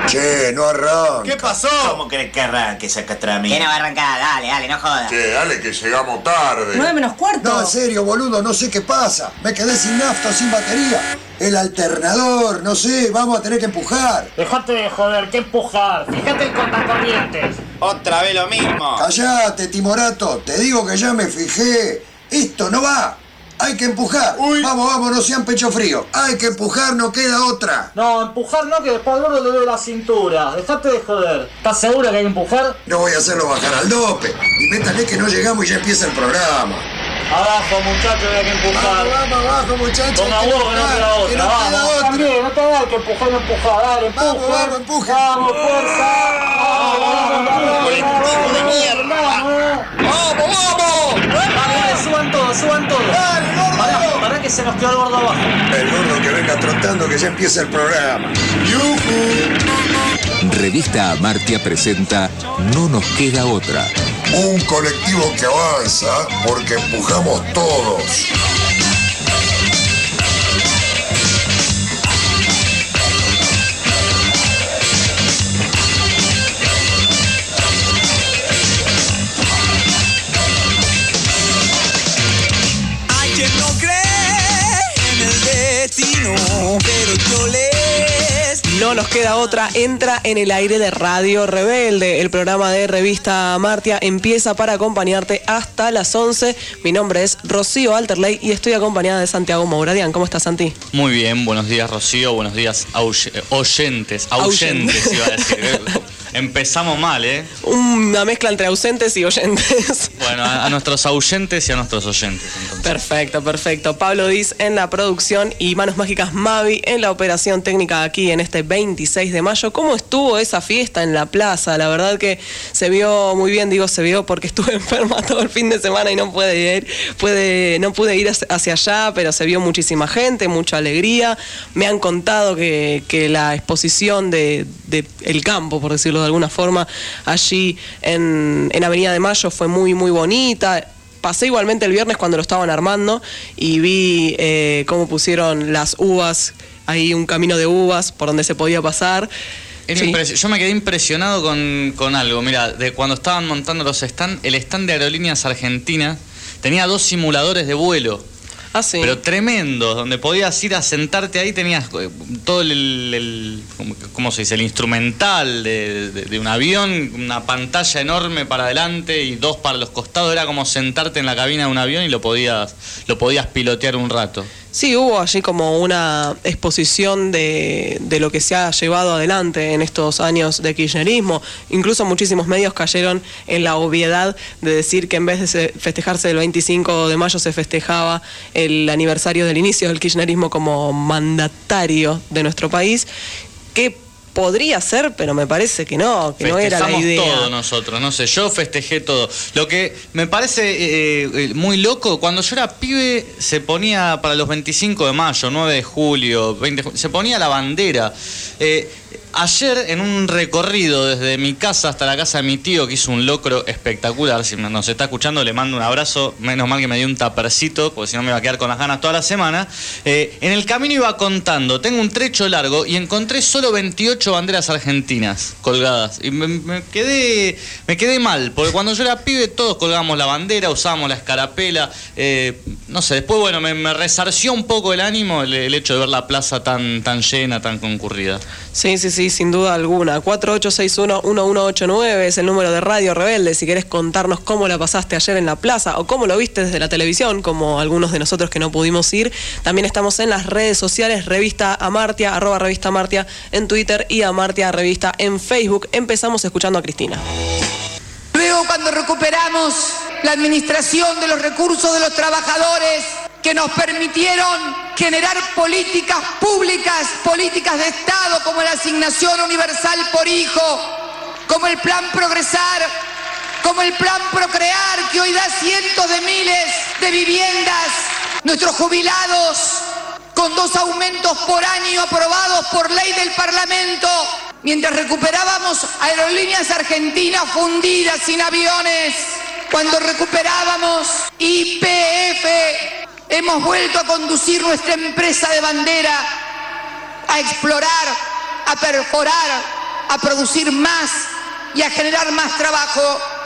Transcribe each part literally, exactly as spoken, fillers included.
Che, no arranca. ¿Qué pasó? ¿Cómo querés que arranque esa catramina? ¿Quién no va a arrancar? Dale, dale, no jodas. Che, dale que llegamos tarde. Nueve menos cuarto. No, en serio, boludo, no sé qué pasa. Me quedé sin nafta, sin batería. El alternador, no sé, vamos a tener que empujar. Dejate de joder, ¿qué empujar? Fíjate el cortacorrientes. Otra vez lo mismo. Callate, Timorato, te digo que ya me fijé. Esto no va. Hay que empujar. Uy. Vamos, vamos, no sean pecho frío. Hay que empujar, no queda otra. No, empujar no, que después al gordo le doy la cintura. Dejate de joder. ¿Estás seguro que hay que empujar? No voy a hacerlo bajar al dope. Y métale que no llegamos y ya empieza el programa. Abajo, muchachos, hay que empujar. Vamos, vamos, abajo, muchachos. Ponga hay que huevo, que no empujar, queda que otra. no queda Vamos, otra. también, no te da que empujar, no empujar. Dale, empuje. Vamos, vamos, empuje. Vamos, fuerza. Vamos, vamos, vamos. Colectivo de mierda. Vamos. ¡Vamos, vamos! Dale, dale, suban todos, suban todos. ¡Dale, gordo! Pará, pará que se nos quedó el gordo abajo. El gordo que venga trotando que ya empieza el programa. ¡Yujú! Revista Amartya presenta No nos queda otra. Un colectivo que avanza porque empujamos todos. Hay quien no cree en el destino, pero yo les... No nos queda otra, entra en el aire de Radio Rebelde. El programa de Revista Amartya empieza para acompañarte hasta las once. Mi nombre es Rocío Alterley y estoy acompañada de Santiago Mouradian. ¿Cómo estás, Santi? Muy bien, buenos días, Rocío, buenos días, auy- oyentes, ausentes, iba a decir. Empezamos mal, ¿eh? Una mezcla entre ausentes y oyentes. Bueno, a, a nuestros ausentes y a nuestros oyentes, entonces. Perfecto, perfecto. Pablo Diz en la producción y Manos Mágicas Mavi en la operación técnica aquí en este veintiséis de mayo. ¿Cómo estuvo esa fiesta en la plaza? La verdad que se vio muy bien, digo se vio porque estuve enferma todo el fin de semana y no pude ir, puede, no pude ir hacia allá, pero se vio muchísima gente, mucha alegría. Me han contado que, que la exposición de, de El Campo, por decirlo de alguna forma, allí en, en Avenida de Mayo fue muy, muy bonita. Pasé igualmente el viernes cuando lo estaban armando y vi eh, cómo pusieron las uvas, ahí un camino de uvas por donde se podía pasar. Era Sí. impres- Yo me quedé impresionado con, con algo. Mira, de cuando estaban montando los stand, el stand de Aerolíneas Argentinas tenía dos simuladores de vuelo. Ah, sí. Pero tremendos, donde podías ir a sentarte ahí, tenías eh, todo el, el, el ¿cómo se dice? El instrumental de, de, de un avión, una pantalla enorme para adelante y dos para los costados. Era como sentarte en la cabina de un avión y lo podías, lo podías pilotear un rato. Sí, hubo allí como una exposición de, de lo que se ha llevado adelante en estos años de kirchnerismo. Incluso muchísimos medios cayeron en la obviedad de decir que en vez de se- festejarse el veinticinco de mayo se festejaba el aniversario del inicio del kirchnerismo como mandatario de nuestro país, que podría ser, pero me parece que no, que no era la Festejamos idea. todo nosotros, no sé, yo festejé todo. Lo que me parece eh, eh, muy loco, cuando yo era pibe se ponía para los veinticinco de mayo, nueve de julio, veinte de julio, se ponía la bandera. Eh, ayer en un recorrido desde mi casa hasta la casa de mi tío, que hizo un locro espectacular, si nos está escuchando le mando un abrazo, menos mal que me dio un tapercito, porque si no me iba a quedar con las ganas toda la semana. Eh, en el camino iba contando, tengo un trecho largo y encontré solo veintiocho banderas argentinas colgadas. Y me, me quedé me quedé mal, porque cuando yo era pibe todos colgábamos la bandera, usábamos la escarapela, eh, no sé, después bueno, me, me resarció un poco el ánimo el, el hecho de ver la plaza tan, tan llena, tan concurrida. Sí, sí, sí, sin duda alguna. cuatro ocho seis uno, uno uno ocho nueve es el número de Radio Rebelde. Si querés contarnos cómo la pasaste ayer en la plaza o cómo lo viste desde la televisión, como algunos de nosotros que no pudimos ir. También estamos en las redes sociales, Revista Amartya, arroba Revista Amartya en Twitter y Amartya Revista en Facebook. Empezamos escuchando a Cristina. Luego, cuando recuperamos la administración de los recursos de los trabajadores que nos permitieron generar políticas públicas, políticas de Estado, como la asignación universal por hijo, como el plan Progresar, como el plan Procrear, que hoy da cientos de miles de viviendas, nuestros jubilados con dos aumentos por año aprobados por ley del Parlamento, mientras recuperábamos Aerolíneas Argentinas fundidas sin aviones, cuando recuperábamos Y P F, hemos vuelto a conducir nuestra empresa de bandera, a explorar, a perforar, a producir más y a generar más trabajo.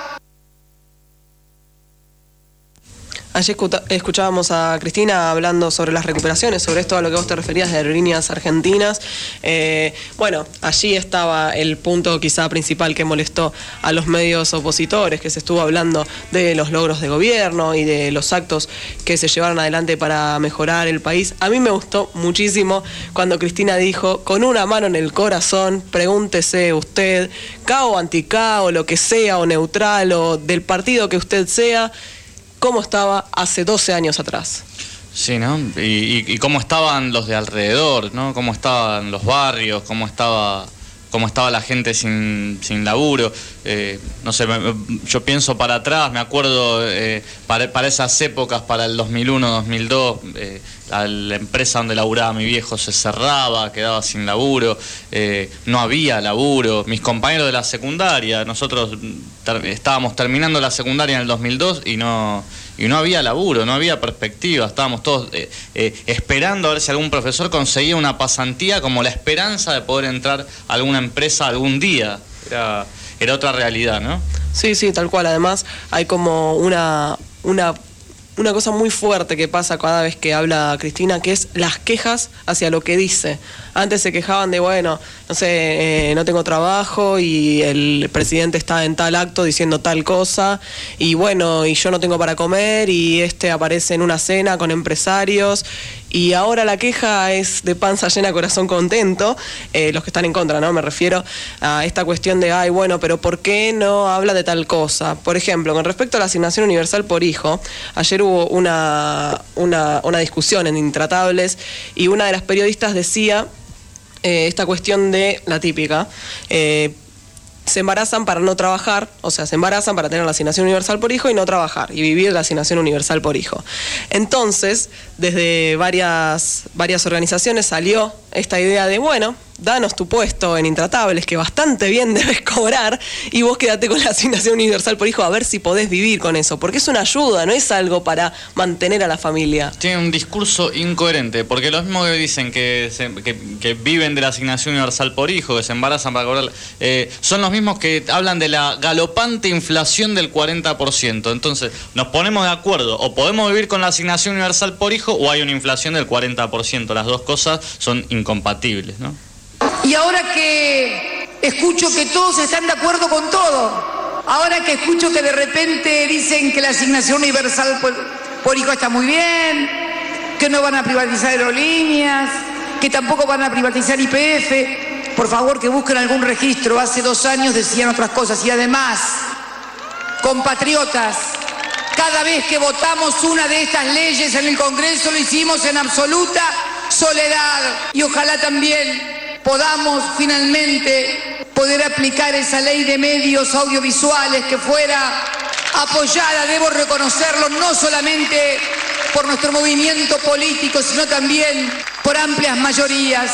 Ayer escuchábamos a Cristina hablando sobre las recuperaciones, sobre esto a lo que vos te referías de aerolíneas argentinas. Eh, bueno, allí estaba el punto quizá principal que molestó a los medios opositores, que se estuvo hablando de los logros de gobierno y de los actos que se llevaron adelante para mejorar el país. A mí me gustó muchísimo cuando Cristina dijo, con una mano en el corazón, pregúntese usted, K o anti-K o lo que sea, o neutral o del partido que usted sea, cómo estaba hace doce años atrás. Sí, ¿no? Y, y, y cómo estaban los de alrededor, ¿no? Cómo estaban los barrios, cómo estaba, cómo estaba la gente sin, sin laburo. Eh, no sé, me, yo pienso para atrás, me acuerdo eh, para, para esas épocas, para el dos mil uno, dos mil dos, eh, la, la empresa donde laburaba mi viejo se cerraba, quedaba sin laburo, eh, no había laburo. Mis compañeros de la secundaria, nosotros ter, estábamos terminando la secundaria en el dos mil dos y no... Y no había laburo, no había perspectiva, estábamos todos eh, eh, esperando a ver si algún profesor conseguía una pasantía como la esperanza de poder entrar a alguna empresa algún día. Era, era otra realidad, ¿no? Sí, sí, tal cual. Además, hay como una, una, una cosa muy fuerte que pasa cada vez que habla Cristina, que es las quejas hacia lo que dice. Antes se quejaban de, bueno, no sé, eh, no tengo trabajo y el presidente está en tal acto diciendo tal cosa y bueno, y yo no tengo para comer y este aparece en una cena con empresarios y ahora la queja es de panza llena, corazón contento, eh, los que están en contra, ¿no? Me refiero a esta cuestión de, ay, bueno, pero ¿por qué no habla de tal cosa? Por ejemplo, con respecto a la asignación universal por hijo, ayer hubo una, una, una discusión en Intratables y una de las periodistas decía Eh, esta cuestión de la típica, eh, se embarazan para no trabajar, o sea, se embarazan para tener la asignación universal por hijo y no trabajar, y vivir la asignación universal por hijo. Entonces, desde varias, varias organizaciones salió esta idea de, bueno, danos tu puesto en Intratables, que bastante bien debes cobrar, y vos quédate con la asignación universal por hijo a ver si podés vivir con eso, porque es una ayuda, no es algo para mantener a la familia. Tiene un discurso incoherente, porque los mismos que dicen que, se, que, que viven de la asignación universal por hijo, que se embarazan para cobrar, eh, son los mismos que hablan de la galopante inflación del cuarenta por ciento. Entonces, nos ponemos de acuerdo, o podemos vivir con la asignación universal por hijo, o hay una inflación del cuarenta por ciento. Las dos cosas son incompatibles, ¿no? Y ahora que escucho que todos están de acuerdo con todo, ahora que escucho que de repente dicen que la asignación universal por, por hijo está muy bien, que no van a privatizar aerolíneas, que tampoco van a privatizar Y P F, por favor que busquen algún registro, hace dos años decían otras cosas. Y además, compatriotas, cada vez que votamos una de estas leyes en el Congreso lo hicimos en absoluta soledad y ojalá también podamos finalmente poder aplicar esa ley de medios audiovisuales que fuera apoyada, debo reconocerlo, no solamente por nuestro movimiento político, sino también por amplias mayorías.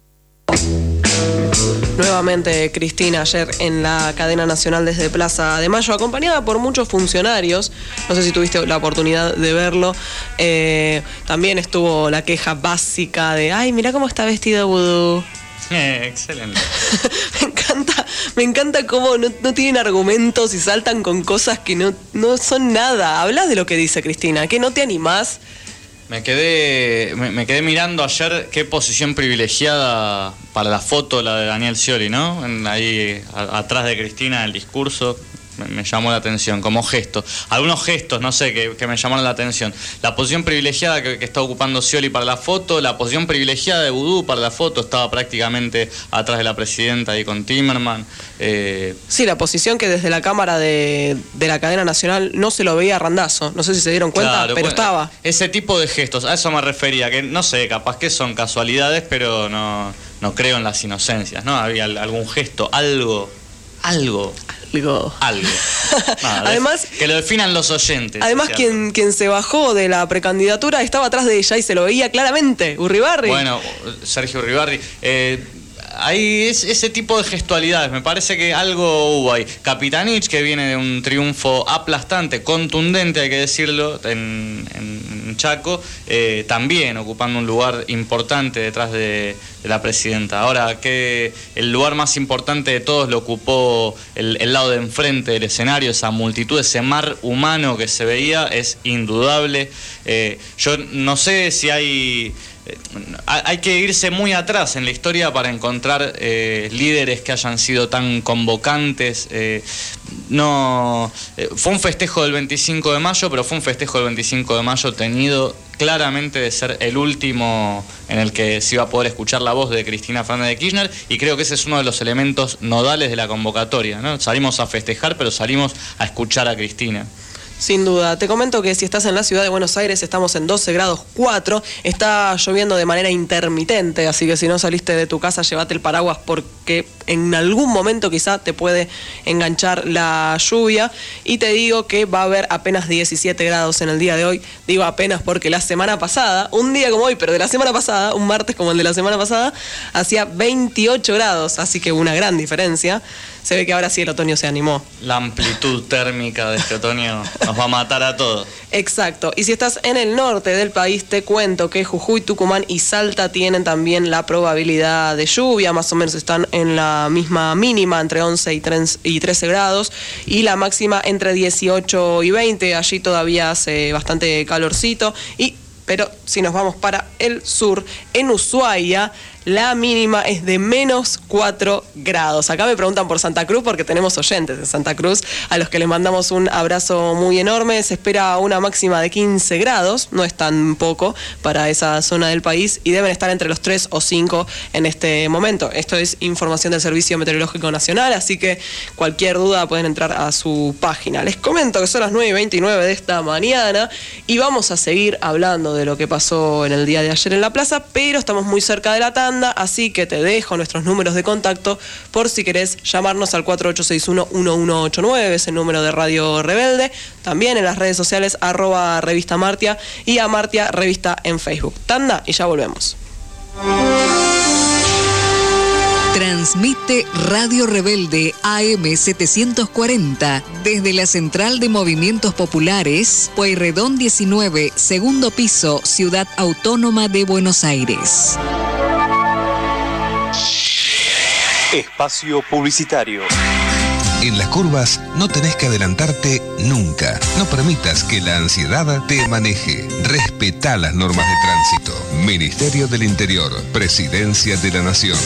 Nuevamente Cristina ayer en la cadena nacional desde Plaza de Mayo, acompañada por muchos funcionarios, no sé si tuviste la oportunidad de verlo, eh, también estuvo la queja básica de, ay, mirá cómo está vestido Vudú. Eh, excelente. me encanta, me encanta cómo no, no tienen argumentos y saltan con cosas que no, no son nada. Hablas de lo que dice Cristina, ¿que no te animás? Me quedé, me, me quedé mirando ayer qué posición privilegiada para la foto, la de Daniel Scioli, ¿no? En, ahí a, atrás de Cristina, el discurso. Me, me llamó la atención, como gesto. Algunos gestos, no sé, que, que me llamaron la atención. La posición privilegiada que, que está ocupando Scioli para la foto, la posición privilegiada de Vudú para la foto, estaba prácticamente atrás de la presidenta ahí con Timerman. Eh... Sí, la posición que desde la cámara de, de la cadena nacional no se lo veía a Randazo. No sé si se dieron cuenta, claro, pero bueno, estaba. Ese tipo de gestos, a eso me refería, que no sé, capaz que son casualidades, pero no, no creo en las inocencias, ¿no? Había algún gesto, algo, algo... Algo. Algo. Nada, además, que lo definan los oyentes. Además, quien, quien se bajó de la precandidatura estaba atrás de ella y se lo veía claramente. Urribarri. Bueno, Sergio Urribarri. Eh, hay es, ese tipo de gestualidades. Me parece que algo hubo ahí. Kapitanich, que viene de un triunfo aplastante, contundente, hay que decirlo, en, en Chaco, eh, también ocupando un lugar importante detrás de, de la presidenta. Ahora, que el lugar más importante de todos lo ocupó el, el lado de enfrente del escenario, esa multitud, ese mar humano que se veía, es indudable. Eh, yo no sé si hay... Hay que irse muy atrás en la historia para encontrar eh, líderes que hayan sido tan convocantes. Eh, no, eh, fue un festejo del veinticinco de mayo, pero fue un festejo del veinticinco de mayo tenido claramente de ser el último en el que se iba a poder escuchar la voz de Cristina Fernández de Kirchner, y creo que ese es uno de los elementos nodales de la convocatoria, ¿no? Salimos a festejar, pero salimos a escuchar a Cristina. Sin duda. Te comento que si estás en la ciudad de Buenos Aires estamos en doce grados cuatro, está lloviendo de manera intermitente, así que si no saliste de tu casa llévate el paraguas porque en algún momento quizá te puede enganchar la lluvia. Y te digo que va a haber apenas diecisiete grados en el día de hoy. Digo apenas porque la semana pasada, un día como hoy, pero de la semana pasada, un martes como el de la semana pasada, hacía veintiocho grados, así que una gran diferencia. Se ve que ahora sí el otoño se animó. La amplitud térmica de este otoño nos va a matar a todos. Exacto. Y si estás en el norte del país, te cuento que Jujuy, Tucumán y Salta tienen también la probabilidad de lluvia. Más o menos están en la misma mínima, entre once y trece grados, y la máxima entre dieciocho y veinte. Allí todavía hace bastante calorcito. Y pero si nos vamos para el sur, en Ushuaia, la mínima es de menos cuatro grados. Acá me preguntan por Santa Cruz porque tenemos oyentes de Santa Cruz a los que les mandamos un abrazo muy enorme. Se espera una máxima de quince grados, no es tan poco para esa zona del país, y deben estar entre los tres o cinco en este momento. Esto es información del Servicio Meteorológico Nacional, así que cualquier duda pueden entrar a su página. Les comento que son las nueve y veintinueve de esta mañana y vamos a seguir hablando de lo que pasó en el día de ayer en la plaza, pero estamos muy cerca de la tanda. Así que te dejo nuestros números de contacto por si querés llamarnos al cuatro ocho seis uno, uno uno ocho nueve, es el número de Radio Rebelde. También en las redes sociales arroba Revista Martia y a Martia Revista en Facebook. Tanda y ya volvemos. Transmite Radio Rebelde A M setecientos cuarenta desde la Central de Movimientos Populares, Pueyrredón diecinueve, segundo piso, Ciudad Autónoma de Buenos Aires. Espacio publicitario. En las curvas no tenés que adelantarte nunca. No permitas que la ansiedad te maneje. Respetá las normas de tránsito. Ministerio del Interior, Presidencia de la Nación.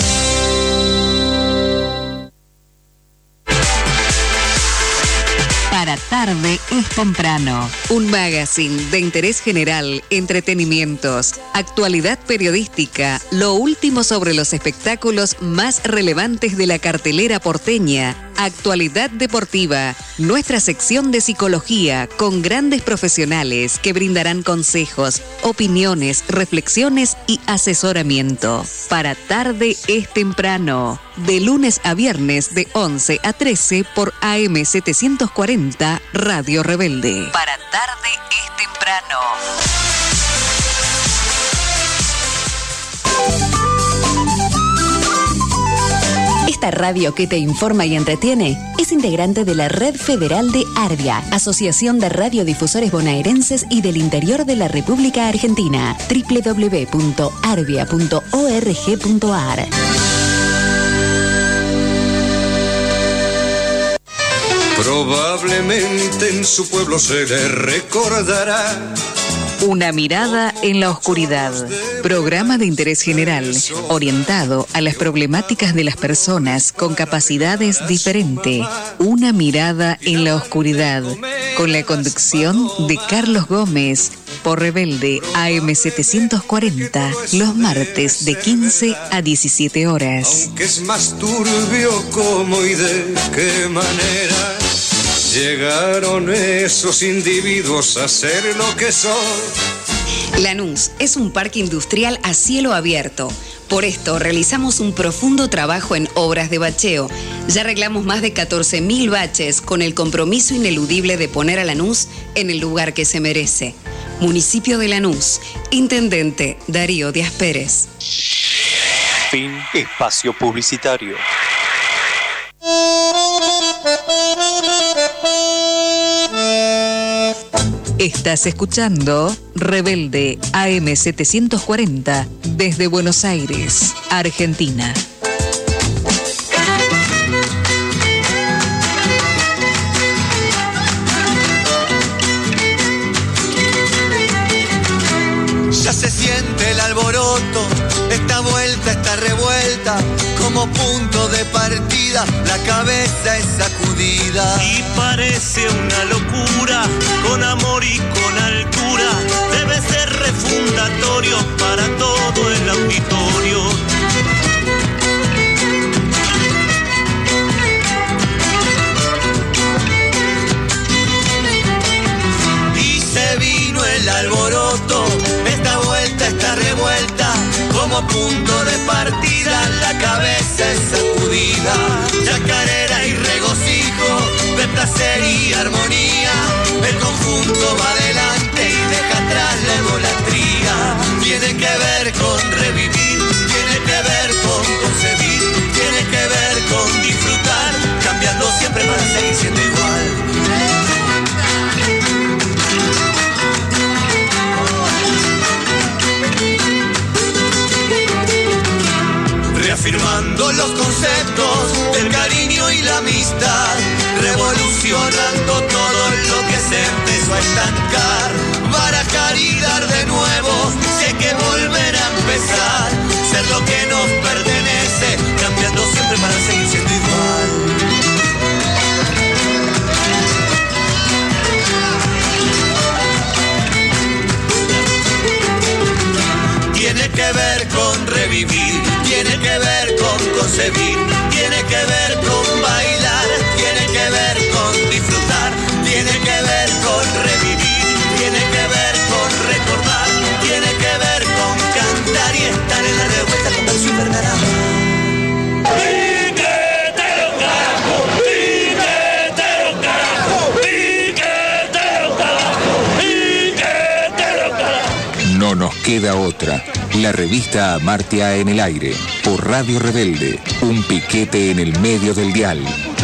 Para tarde es temprano. Un magazine de interés general, entretenimientos, actualidad periodística, lo último sobre los espectáculos más relevantes de la cartelera porteña, actualidad deportiva, nuestra sección de psicología con grandes profesionales que brindarán consejos, opiniones, reflexiones y asesoramiento. Para tarde es temprano. De lunes a viernes de once a trece por A M setecientos cuarenta Radio Rebelde. Para tarde es temprano. Esta radio que te informa y entretiene es integrante de la Red Federal de Arbia, Asociación de Radiodifusores Bonaerenses y del Interior de la República Argentina. doble u doble u doble u punto arbia punto org punto a r. Probablemente en su pueblo se le recordará. Una mirada en la oscuridad. Programa de interés general, orientado a las problemáticas de las personas con capacidades diferentes. Una mirada en la oscuridad, con la conducción de Carlos Gómez, por Rebelde A M setecientos cuarenta, los martes de quince a diecisiete horas. Aunque es más turbio cómo y de qué manera llegaron esos individuos a ser lo que son. Lanús es un parque industrial a cielo abierto. Por esto realizamos un profundo trabajo en obras de bacheo. Ya arreglamos más de catorce mil baches con el compromiso ineludible de poner a Lanús en el lugar que se merece. Municipio de Lanús. Intendente Darío Díaz Pérez. Fin espacio publicitario. Estás escuchando Rebelde A M setecientos cuarenta desde Buenos Aires, Argentina. Ya se siente el alboroto, esta vuelta está revuelta, como punto de partida, la cabeza es sacudida. Y parece una locura, con amor y con altura, debe ser refundatorio para todo el auditorio. Y se vino el alboroto, esta vuelta está revuelta, como punto de partida, la cabeza es sacudida. Chacarera y regocijo, de placer y armonía, el conjunto va adelante y deja atrás la egolatría. Tiene que ver con revivir, tiene que ver con concebir, tiene que ver con disfrutar, cambiando siempre para seguir siendo igual. Reafirmando los conceptos del cariño y la amistad, revolucionando todo lo que se empezó a estancar, barajar y dar de nuevo, si hay que volver a empezar, ser lo que nos pertenece, cambiando siempre para seguir siendo igual. Tiene que ver con revivir, tiene que ver con concebir, tiene que ver con bailar, tiene que ver con disfrutar, tiene que ver con revivir, tiene que ver con recordar, tiene que ver con cantar y estar en la revuelta con Versión Vergarama. No nos queda otra. La revista Amartya en el aire, por Radio Rebelde, un piquete en el medio del dial.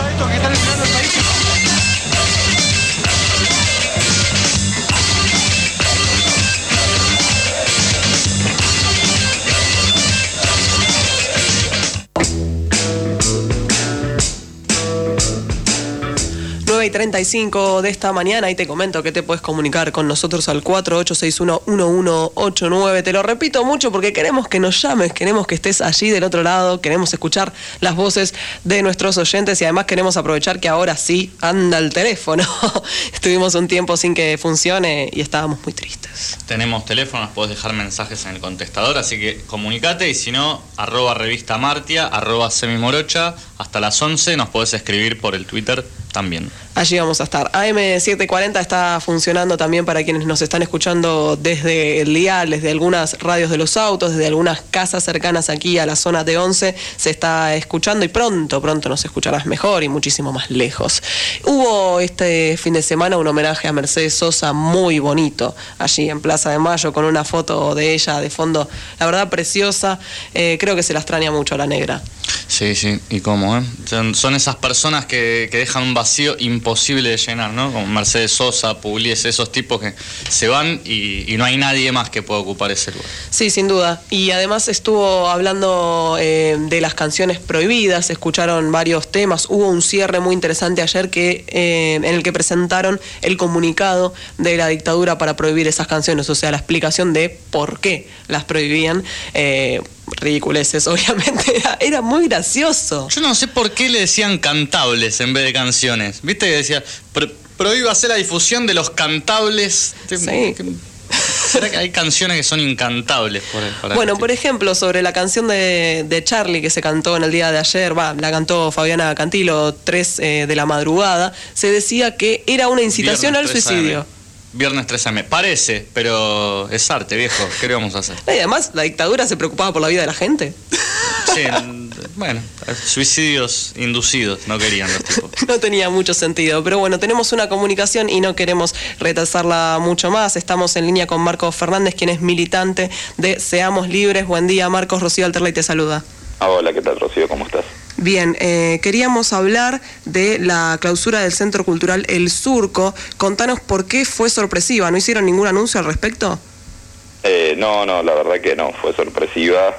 nueve y treinta y cinco de esta mañana y te comento que te puedes comunicar con nosotros al cuatro ocho seis uno, uno uno ocho nueve. Te lo repito mucho porque queremos que nos llames, queremos que estés allí del otro lado, queremos escuchar las voces de nuestros oyentes y además queremos aprovechar que ahora sí anda el teléfono. Estuvimos un tiempo sin que funcione y estábamos muy tristes. Tenemos teléfonos, podés dejar mensajes en el contestador, así que comunicate y si no, arroba revista Amartya, arroba semimorocha, hasta las once nos podés escribir por el Twitter también. Allí vamos a estar. A M setecientos cuarenta está funcionando también para quienes nos están escuchando desde el dial, desde algunas radios de los autos, desde algunas casas cercanas aquí a la zona de Once. Se está escuchando y pronto, pronto nos escucharás mejor y muchísimo más lejos. Hubo este fin de semana un homenaje a Mercedes Sosa muy bonito, allí en Plaza de Mayo, con una foto de ella de fondo, la verdad preciosa. Eh, creo que se la extraña mucho a la negra. Sí, sí, y cómo, ¿eh? Son, son esas personas que, que dejan un vacío imposible de llenar, ¿no? Como Mercedes Sosa, Pugliese, esos tipos que se van y, y no hay nadie más que pueda ocupar ese lugar. Sí, sin duda. Y además estuvo hablando eh, de las canciones prohibidas, escucharon varios temas. Hubo un cierre muy interesante ayer que eh, en el que presentaron el comunicado de la dictadura para prohibir esas canciones, o sea, la explicación de por qué las prohibían. Eh, ridiculeces, obviamente, era, era muy gracioso. Yo no sé por qué le decían cantables en vez de canciones. ¿Viste que decía, pro, prohíbe hacer la difusión de los cantables? Sí. ¿Será que hay canciones que son incantables? Por, por bueno, por ejemplo, sobre la canción de, de Charlie que se cantó en el día de ayer, va, la cantó Fabiana Cantilo, tres eh, de la madrugada, se decía que era una incitación al suicidio. Viernes tres a eme. Parece, pero es arte, viejo. ¿Qué le vamos a hacer? Y además, la dictadura se preocupaba por la vida de la gente. Sí, bueno, suicidios inducidos, no querían los tipos. No tenía mucho sentido, pero bueno, tenemos una comunicación y no queremos retrasarla mucho más. Estamos en línea con Marcos Fernández, quien es militante de Seamos Libres. Buen día, Marcos. Rocío Alterley te saluda. Hola, ¿qué tal, Rocío? ¿Cómo estás? Bien, eh, queríamos hablar de la clausura del Centro Cultural El Surco. Contanos por qué fue sorpresiva. ¿No hicieron ningún anuncio al respecto? Eh, no, no, la verdad que no, fue sorpresiva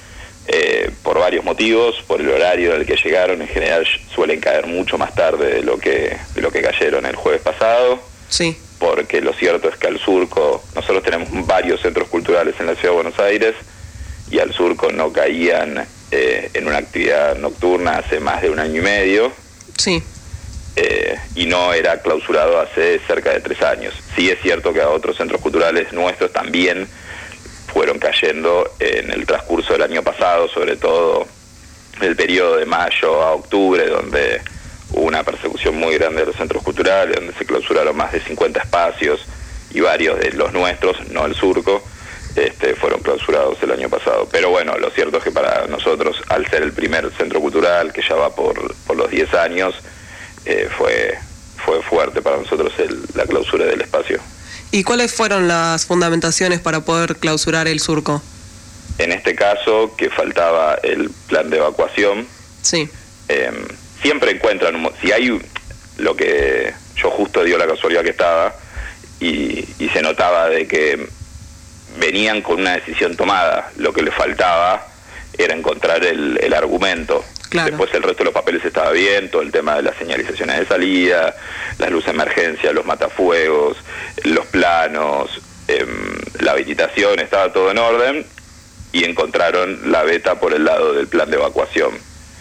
eh, por varios motivos, por el horario al que llegaron. En general suelen caer mucho más tarde de lo que, de lo que cayeron el jueves pasado. Sí. Porque lo cierto es que al Surco, nosotros tenemos varios centros culturales en la Ciudad de Buenos Aires, y al Surco no caían eh, en una actividad nocturna hace más de un año y medio. Sí. Eh, y no era clausurado hace cerca de tres años. Sí es cierto que a otros centros culturales nuestros también fueron cayendo en el transcurso del año pasado, sobre todo el periodo de mayo a octubre, donde hubo una persecución muy grande de los centros culturales, donde se clausuraron más de cincuenta espacios, y varios de los nuestros, no el Surco, Este, fueron clausurados el año pasado. Pero bueno, lo cierto es que para nosotros, al ser el primer centro cultural, que ya va por, por los diez años, eh, fue, fue fuerte para nosotros el, la clausura del espacio. ¿Y cuáles fueron las fundamentaciones para poder clausurar el Surco? En este caso, que faltaba el plan de evacuación. Sí. Eh, siempre encuentran, un, si hay lo que yo justo dio la casualidad que estaba, y, y se notaba de que venían con una decisión tomada, lo que les faltaba era encontrar el, el argumento. Claro. Después el resto de los papeles estaba bien, todo el tema de las señalizaciones de salida, las luces de emergencia, los matafuegos, los planos, eh, la habilitación, estaba todo en orden, y encontraron la veta por el lado del plan de evacuación,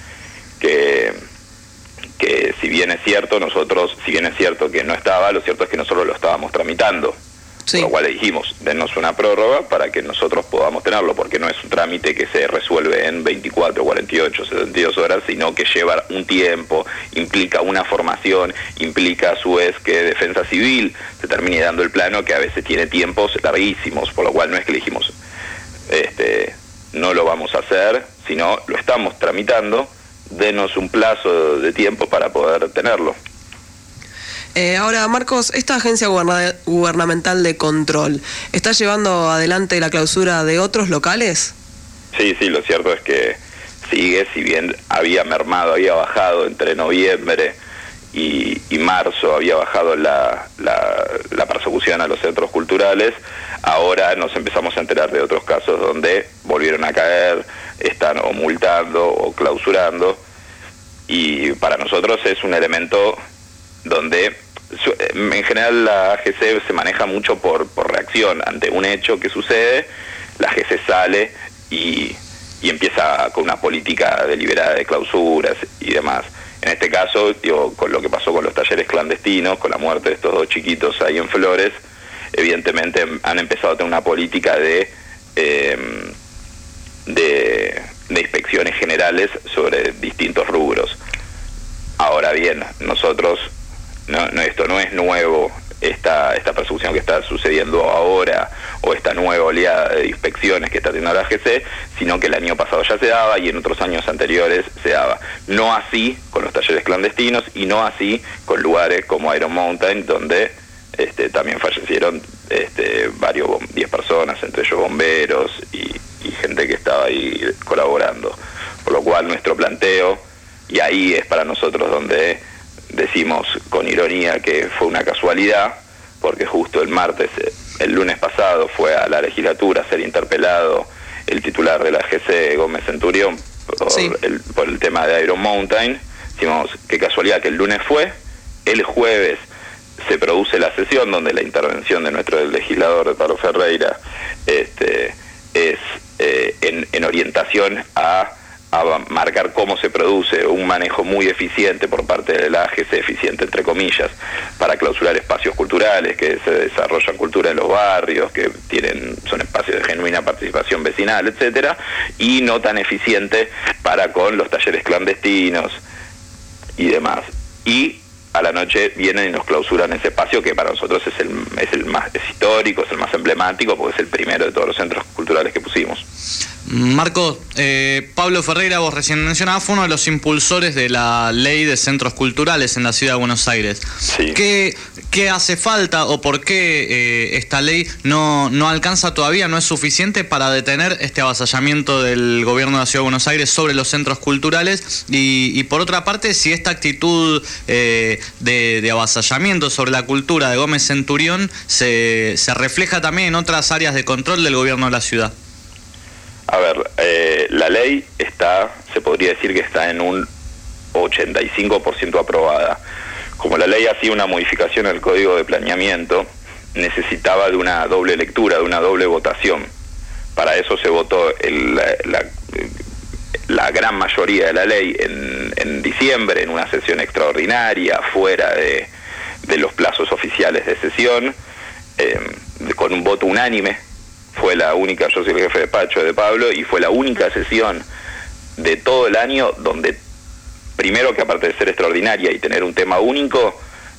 que, que si bien es cierto, nosotros, si bien es cierto que no estaba, lo cierto es que nosotros lo estábamos tramitando. Sí. Por lo cual le dijimos, denos una prórroga para que nosotros podamos tenerlo, porque no es un trámite que se resuelve en veinticuatro, cuarenta y ocho, setenta y dos horas, sino que lleva un tiempo, implica una formación, implica a su vez que Defensa Civil se termine dando el plano, que a veces tiene tiempos larguísimos, por lo cual no es que le dijimos, este, no lo vamos a hacer, sino lo estamos tramitando, denos un plazo de tiempo para poder tenerlo. Eh, ahora, Marcos, esta agencia guberna- gubernamental de control, ¿está llevando adelante la clausura de otros locales? Sí, sí, lo cierto es que sigue, si bien había mermado, había bajado entre noviembre y, y marzo, había bajado la, la, la persecución a los centros culturales, ahora nos empezamos a enterar de otros casos donde volvieron a caer, están o multando o clausurando, y para nosotros es un elemento donde en general la A G C se maneja mucho por, por reacción ante un hecho que sucede, la A G C sale y, y empieza con una política deliberada de clausuras y demás. En este caso, digo, con lo que pasó con los talleres clandestinos, con la muerte de estos dos chiquitos ahí en Flores, evidentemente han empezado a tener una política de, eh, de, de inspecciones generales sobre distintos rubros. Ahora bien, nosotros, no, no, esto no es nuevo, esta, esta persecución que está sucediendo ahora, o esta nueva oleada de inspecciones que está teniendo la A G C, sino que el año pasado ya se daba y en otros años anteriores se daba. No así con los talleres clandestinos y no así con lugares como Iron Mountain, donde este, también fallecieron este, varios, diez personas, entre ellos bomberos y, y gente que estaba ahí colaborando. Por lo cual nuestro planteo, y ahí es para nosotros donde decimos con ironía que fue una casualidad, porque justo el martes, el lunes pasado, fue a la legislatura a ser interpelado el titular de la A G C, Gómez Centurión, por, sí. el, por el tema de Iron Mountain. Decimos, qué casualidad que el lunes fue, el jueves se produce la sesión donde la intervención de nuestro legislador, de Pablo Ferreira, este, es eh, en, en orientación a a marcar cómo se produce un manejo muy eficiente por parte de la A G C, eficiente entre comillas, para clausurar espacios culturales que se desarrollan cultura en los barrios, que tienen son espacios de genuina participación vecinal, etcétera, y no tan eficiente para con los talleres clandestinos y demás. Y a la noche vienen y nos clausuran ese espacio que para nosotros es el, es el más es histórico, es el más emblemático, porque es el primero de todos los centros culturales que pusimos. Marco, eh, Pablo Ferreira, vos recién mencionabas, fue uno de los impulsores de la ley de centros culturales en la ciudad de Buenos Aires. Sí. ¿Qué, qué hace falta o por qué eh, esta ley no, no alcanza todavía, no es suficiente para detener este avasallamiento del gobierno de la ciudad de Buenos Aires sobre los centros culturales? Y, y por otra parte, si esta actitud eh, de, de avasallamiento sobre la cultura de Gómez Centurión se, se refleja también en otras áreas de control del gobierno de la ciudad. A ver, eh, la ley está, se podría decir que está en un ochenta y cinco por ciento aprobada. Como la ley hacía una modificación al Código de Planeamiento, necesitaba de una doble lectura, de una doble votación. Para eso se votó el, la, la, la gran mayoría de la ley en, en diciembre, en una sesión extraordinaria, fuera de, de los plazos oficiales de sesión, eh, de, con un voto unánime. Fue la única, yo soy el jefe de despacho de Pablo, y fue la única sesión de todo el año donde, primero que aparte de ser extraordinaria y tener un tema único,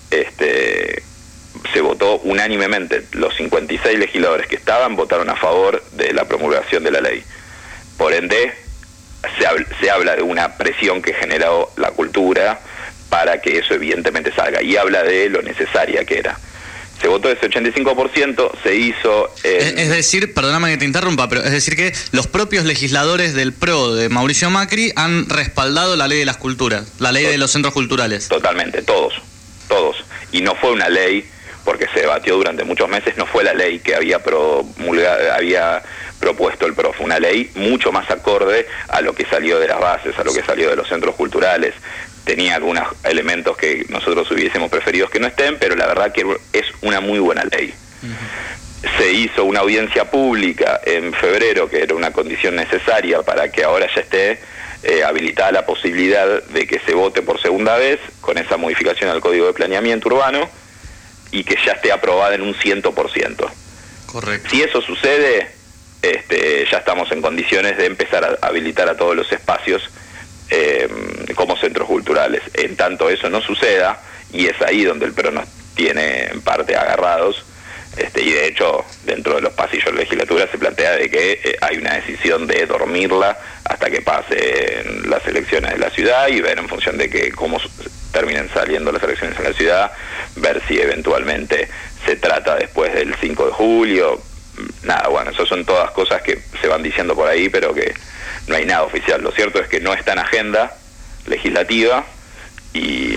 este, se votó unánimemente. Los cincuenta y seis legisladores que estaban votaron a favor de la promulgación de la ley. Por ende, se habla, se habla de una presión que generó la cultura para que eso evidentemente salga, y habla de lo necesaria que era. Se votó ese ochenta y cinco por ciento, se hizo... En... Es, es decir, perdóname que te interrumpa, pero es decir que los propios legisladores del P R O de Mauricio Macri han respaldado la ley de las culturas, la ley de los centros culturales. Totalmente, todos, todos. Y no fue una ley, porque se debatió durante muchos meses, no fue la ley que había, promulgado, había propuesto el P R O, fue una ley mucho más acorde a lo que salió de las bases, a lo que salió de los centros culturales. Tenía algunos elementos que nosotros hubiésemos preferido que no estén, pero la verdad que es una muy buena ley. Uh-huh. Se hizo una audiencia pública en febrero, que era una condición necesaria para que ahora ya esté eh, habilitada la posibilidad de que se vote por segunda vez con esa modificación al Código de Planeamiento Urbano y que ya esté aprobada en un cien por ciento. Correcto. Si eso sucede, este, ya estamos en condiciones de empezar a habilitar a todos los espacios Eh, como centros culturales. En tanto eso no suceda, y es ahí donde el P R O nos tiene en parte agarrados, este, y de hecho dentro de los pasillos de la legislatura se plantea de que eh, hay una decisión de dormirla hasta que pasen las elecciones de la ciudad y ver en función de que cómo terminen saliendo las elecciones en la ciudad, ver si eventualmente se trata después del cinco de julio. Nada, bueno, eso son todas cosas que se van diciendo por ahí, pero que no hay nada oficial. Lo cierto es que no está en agenda legislativa y,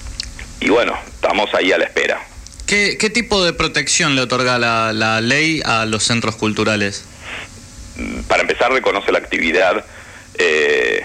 y bueno, estamos ahí a la espera. ¿Qué, qué tipo de protección le otorga la, la ley a los centros culturales? Para empezar, reconoce la actividad, eh,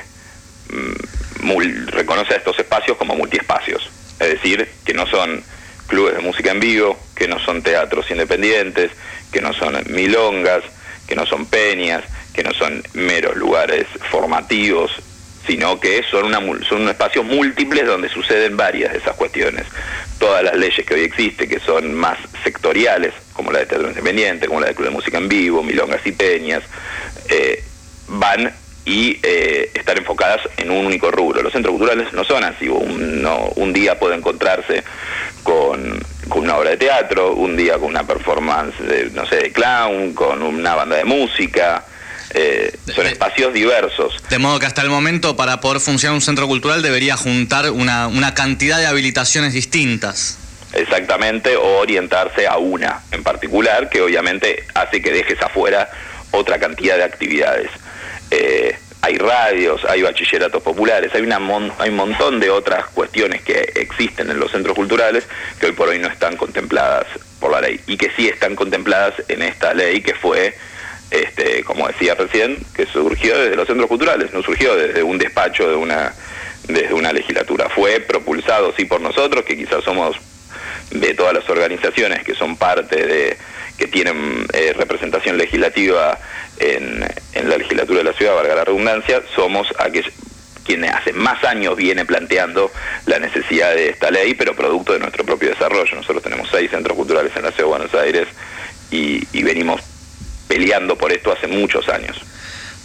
mul, reconoce a estos espacios como multiespacios, es decir, que no son clubes de música en vivo, que no son teatros independientes, que no son milongas, que no son peñas, que no son meros lugares formativos, sino que son, una, son espacios múltiples donde suceden varias de esas cuestiones. Todas las leyes que hoy existen, que son más sectoriales, como la de teatro independiente, como la de club de música en vivo, milongas y peñas, eh, van y eh, están enfocadas en un único rubro. Los centros culturales no son así. Un, no, un día puede encontrarse con, con una obra de teatro, un día con una performance de, no sé, de clown, con una banda de música. Eh, son espacios diversos. De modo que hasta el momento, para poder funcionar un centro cultural, debería juntar una, una cantidad de habilitaciones distintas. Exactamente, o orientarse a una en particular, que obviamente hace que dejes afuera otra cantidad de actividades. Eh, hay radios, hay bachilleratos populares, hay, una mon hay un montón de otras cuestiones que existen en los centros culturales que hoy por hoy no están contempladas por la ley, y que sí están contempladas en esta ley que fue... Este, como decía recién, que surgió desde los centros culturales, no surgió desde un despacho de una desde una legislatura, fue propulsado sí por nosotros, que quizás somos de todas las organizaciones que son parte de, que tienen eh, representación legislativa en, en la legislatura de la ciudad, valga la redundancia, somos aquellos quienes hace más años viene planteando la necesidad de esta ley, pero producto de nuestro propio desarrollo. Nosotros tenemos seis centros culturales en la ciudad de Buenos Aires y, y venimos peleando por esto hace muchos años.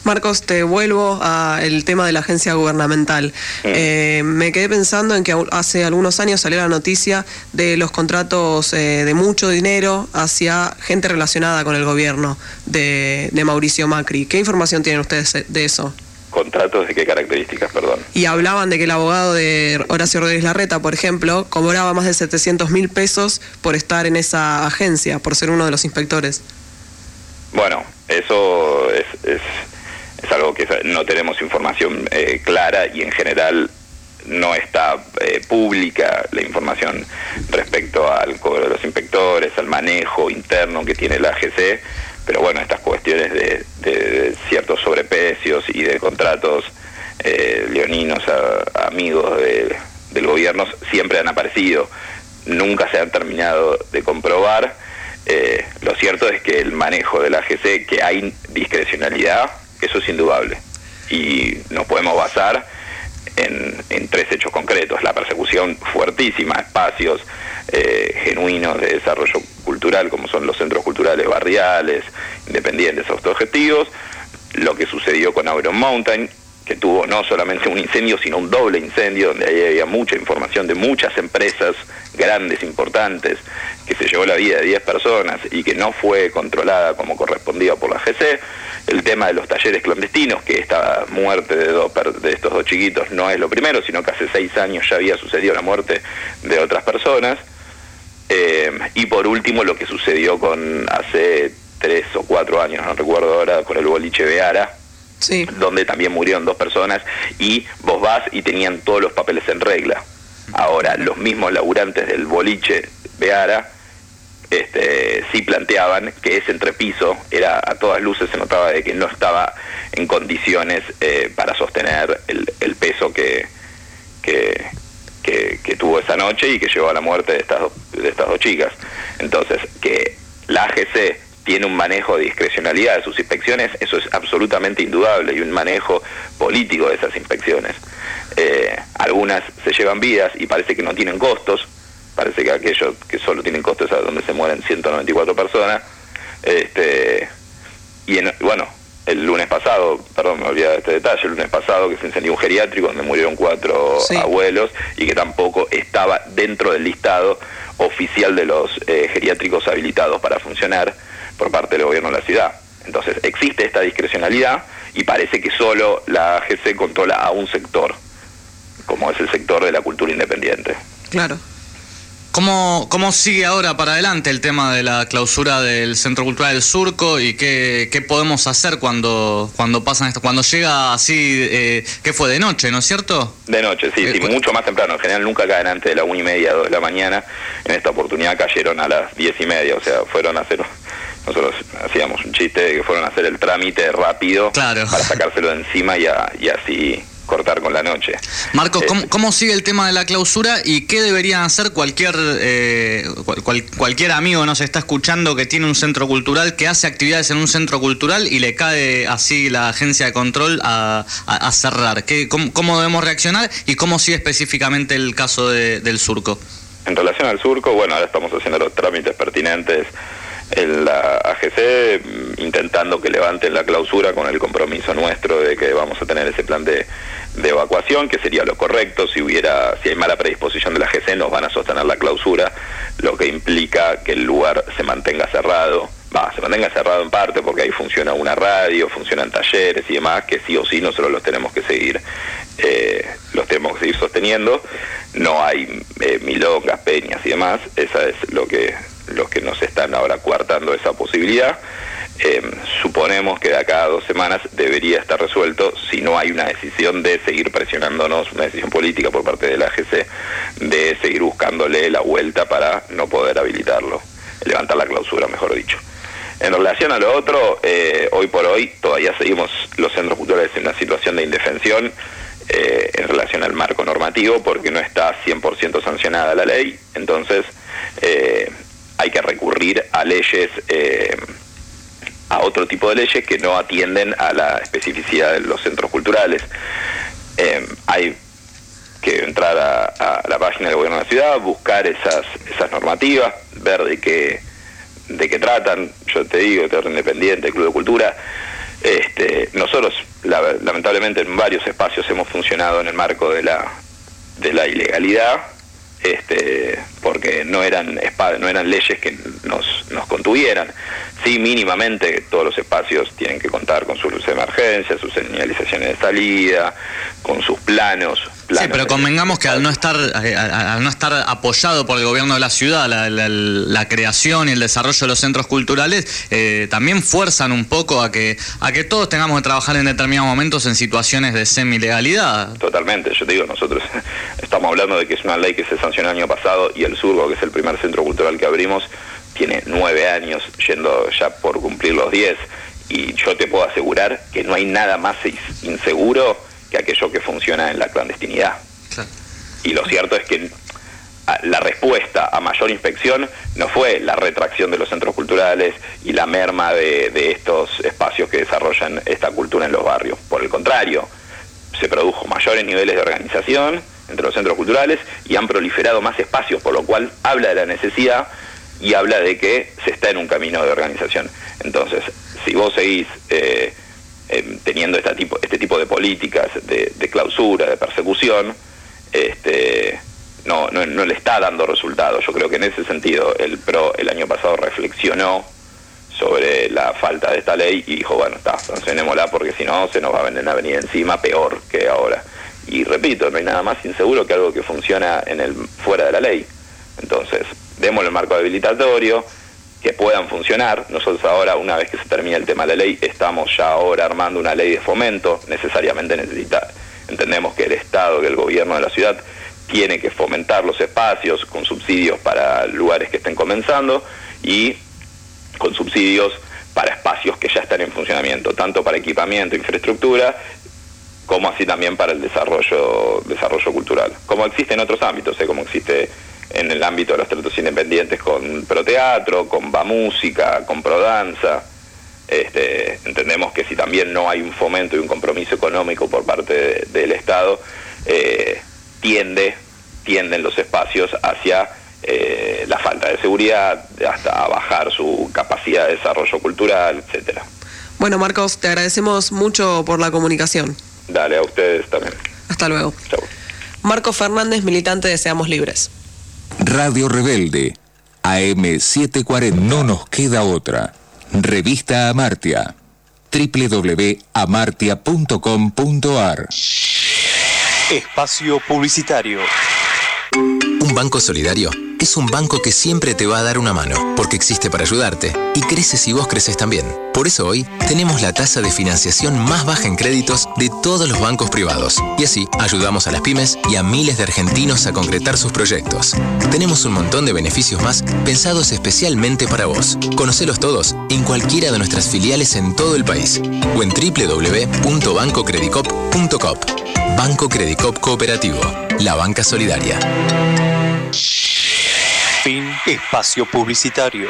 Marcos, te vuelvo al tema de la agencia gubernamental. Eh, me quedé pensando en que hace algunos años salió la noticia de los contratos eh, de mucho dinero hacia gente relacionada con el gobierno de, de Mauricio Macri. ¿Qué información tienen ustedes de eso? ¿Contratos de qué características, perdón? Y hablaban de que el abogado de Horacio Rodríguez Larreta, por ejemplo, cobraba más de setecientos mil pesos por estar en esa agencia, por ser uno de los inspectores. Bueno, eso es... es... Es algo que no tenemos información eh, clara y en general no está eh, pública la información respecto al cobro de los inspectores, al manejo interno que tiene la A G C, pero bueno, estas cuestiones de, de, de ciertos sobreprecios y de contratos eh, leoninos a, a amigos de, del gobierno siempre han aparecido, nunca se han terminado de comprobar. Eh, lo cierto es que el manejo de la A G C, que hay discrecionalidad, eso es indudable. Y nos podemos basar en, en tres hechos concretos. La persecución fuertísima a espacios eh, genuinos de desarrollo cultural, como son los centros culturales barriales, independientes, autogestivos. Lo que sucedió con Auron Mountain, que tuvo no solamente un incendio, sino un doble incendio, donde ahí había mucha información de muchas empresas grandes, importantes, que se llevó la vida de diez personas y que no fue controlada como correspondía por la A G C. El tema de los talleres clandestinos, que esta muerte de, dos, de estos dos chiquitos no es lo primero, sino que hace seis años ya había sucedido la muerte de otras personas. Eh, y por último, lo que sucedió con hace tres o cuatro años, no recuerdo ahora, con el boliche Beara, sí, donde también murieron dos personas y vos vas y tenían todos los papeles en regla. Ahora, los mismos laburantes del boliche Beara Este, sí planteaban que ese entrepiso era, a todas luces se notaba de que no estaba en condiciones eh, para sostener el, el peso que, que, que, que tuvo esa noche y que llevó a la muerte de estas, do, de estas dos chicas. Entonces, que la A G C tiene un manejo de discrecionalidad de sus inspecciones, eso es absolutamente indudable, y un manejo político de esas inspecciones. Eh, algunas se llevan vidas y parece que no tienen costos. Parece que aquellos que solo tienen costos es donde se mueren ciento noventa y cuatro personas. Este, y en, bueno, el lunes pasado, perdón, me olvidé de este detalle, el lunes pasado que se incendió un geriátrico donde murieron cuatro sí. abuelos y que tampoco estaba dentro del listado oficial de los eh, geriátricos habilitados para funcionar por parte del gobierno de la ciudad. Entonces existe esta discrecionalidad y parece que solo la A G C controla a un sector, como es el sector de la cultura independiente. Claro. ¿Cómo, ¿Cómo sigue ahora para adelante el tema de la clausura del Centro Cultural del Surco y qué, qué podemos hacer cuando cuando pasan esto, cuando llega así, eh, ¿qué fue? De noche, ¿no es cierto? De noche, sí, sí, mucho más temprano. En general nunca caen antes de la una y media, dos de la mañana. En esta oportunidad cayeron a las diez y media, o sea, fueron a hacer... Nosotros hacíamos un chiste de que fueron a hacer el trámite rápido, claro, para sacárselo de encima y, a, y así cortar con la noche. Marcos, ¿cómo, ¿cómo sigue el tema de la clausura y qué deberían hacer cualquier eh, cual, cualquier amigo nos está escuchando que tiene un centro cultural, que hace actividades en un centro cultural y le cae así la agencia de control a, a, a cerrar? ¿Qué, cómo, ¿Cómo debemos reaccionar y cómo sigue específicamente el caso de, del Surco? En relación al Surco, bueno, ahora estamos haciendo los trámites pertinentes en la A G C, intentando que levanten la clausura con el compromiso nuestro de que vamos a tener ese plan de, de evacuación, que sería lo correcto. Si hubiera, si hay mala predisposición de la A G C, nos van a sostener la clausura, lo que implica que el lugar se mantenga cerrado. Va, se mantenga cerrado en parte porque ahí funciona una radio, funcionan talleres y demás, que sí o sí nosotros los tenemos que seguir, eh, los tenemos que seguir sosteniendo. No hay eh, milongas, peñas y demás, esa es lo que los que nos están ahora coartando esa posibilidad. Eh, suponemos que de acá a dos semanas debería estar resuelto, si no hay una decisión de seguir presionándonos, una decisión política por parte de la A G C, de seguir buscándole la vuelta para no poder habilitarlo, levantar la clausura, mejor dicho. En relación a lo otro, eh, hoy por hoy todavía seguimos los centros culturales en una situación de indefensión eh, en relación al marco normativo, porque no está cien por ciento sancionada la ley. Entonces eh, hay que recurrir a leyes, eh, a otro tipo de leyes que no atienden a la especificidad de los centros culturales. Eh, hay que entrar a, a la página del gobierno de la ciudad, buscar esas, esas normativas, ver de qué, de qué tratan. Yo te digo, Teatro Independiente, Club de Cultura, Este, nosotros, la, lamentablemente, en varios espacios hemos funcionado en el marco de la, de la ilegalidad, este, porque no eran no eran leyes que nos, nos contuvieran. Sí, mínimamente todos los espacios tienen que contar con sus luces de emergencia, sus señalizaciones de salida, con sus planos. planos Sí, pero de... convengamos que al no estar eh, al no estar apoyado por el gobierno de la ciudad, la, la, la creación y el desarrollo de los centros culturales eh, también fuerzan un poco a que a que todos tengamos que trabajar en determinados momentos en situaciones de semi-legalidad. Totalmente, yo te digo, nosotros estamos hablando de que es una ley que se sancionó el año pasado y el Surgo, que es el primer centro cultural que abrimos, tiene nueve años, yendo ya por cumplir los diez, y yo te puedo asegurar que no hay nada más inseguro que aquello que funciona en la clandestinidad. Claro. Y lo cierto es que la respuesta a mayor inspección no fue la retracción de los centros culturales y la merma de, de estos espacios que desarrollan esta cultura en los barrios. Por el contrario, se produjo mayores niveles de organización entre los centros culturales y han proliferado más espacios, por lo cual habla de la necesidad y habla de que se está en un camino de organización. Entonces, si vos seguís eh, eh, teniendo este tipo, este tipo de políticas de, de clausura, de persecución, este, no, no, no le está dando resultados. Yo creo que en ese sentido el P R O el año pasado reflexionó sobre la falta de esta ley y dijo, bueno, está, sancionémosla porque si no se nos va a venir, a venir encima peor que ahora. Y repito, no hay nada más inseguro que algo que funciona en el fuera de la ley. Entonces, démosle el marco habilitatorio, que puedan funcionar. Nosotros ahora, una vez que se termine el tema de la ley, estamos ya ahora armando una ley de fomento. Necesariamente necesita, entendemos que el Estado, que el gobierno de la ciudad tiene que fomentar los espacios con subsidios para lugares que estén comenzando y con subsidios para espacios que ya están en funcionamiento, tanto para equipamiento, infraestructura, como así también para el desarrollo desarrollo cultural, como existe en otros ámbitos, ¿eh? Como existe en el ámbito de los teatros independientes con Proteatro, con Va Música, con Prodanza. Este, entendemos que si también no hay un fomento y un compromiso económico por parte de, del Estado, eh, tiende, tienden los espacios hacia eh, la falta de seguridad, hasta a bajar su capacidad de desarrollo cultural, etcétera. Bueno, Marcos, te agradecemos mucho por la comunicación. Dale, a ustedes también. Hasta luego. Chau. Marcos Fernández, militante de Seamos Libres. Radio Rebelde, A M setecientos cuarenta. No nos queda otra. Revista Amartya. doble u doble u doble u punto amartya punto com punto a r. Espacio publicitario. Un banco solidario es un banco que siempre te va a dar una mano, porque existe para ayudarte y crece si vos creces también. Por eso hoy tenemos la tasa de financiación más baja en créditos de todos los bancos privados. Y así ayudamos a las pymes y a miles de argentinos a concretar sus proyectos. Tenemos un montón de beneficios más pensados especialmente para vos. Conocelos todos en cualquiera de nuestras filiales en todo el país o en doble u doble u doble u punto banco credicop punto com. Banco Credicop Cooperativo, la banca solidaria. Fin. Espacio publicitario.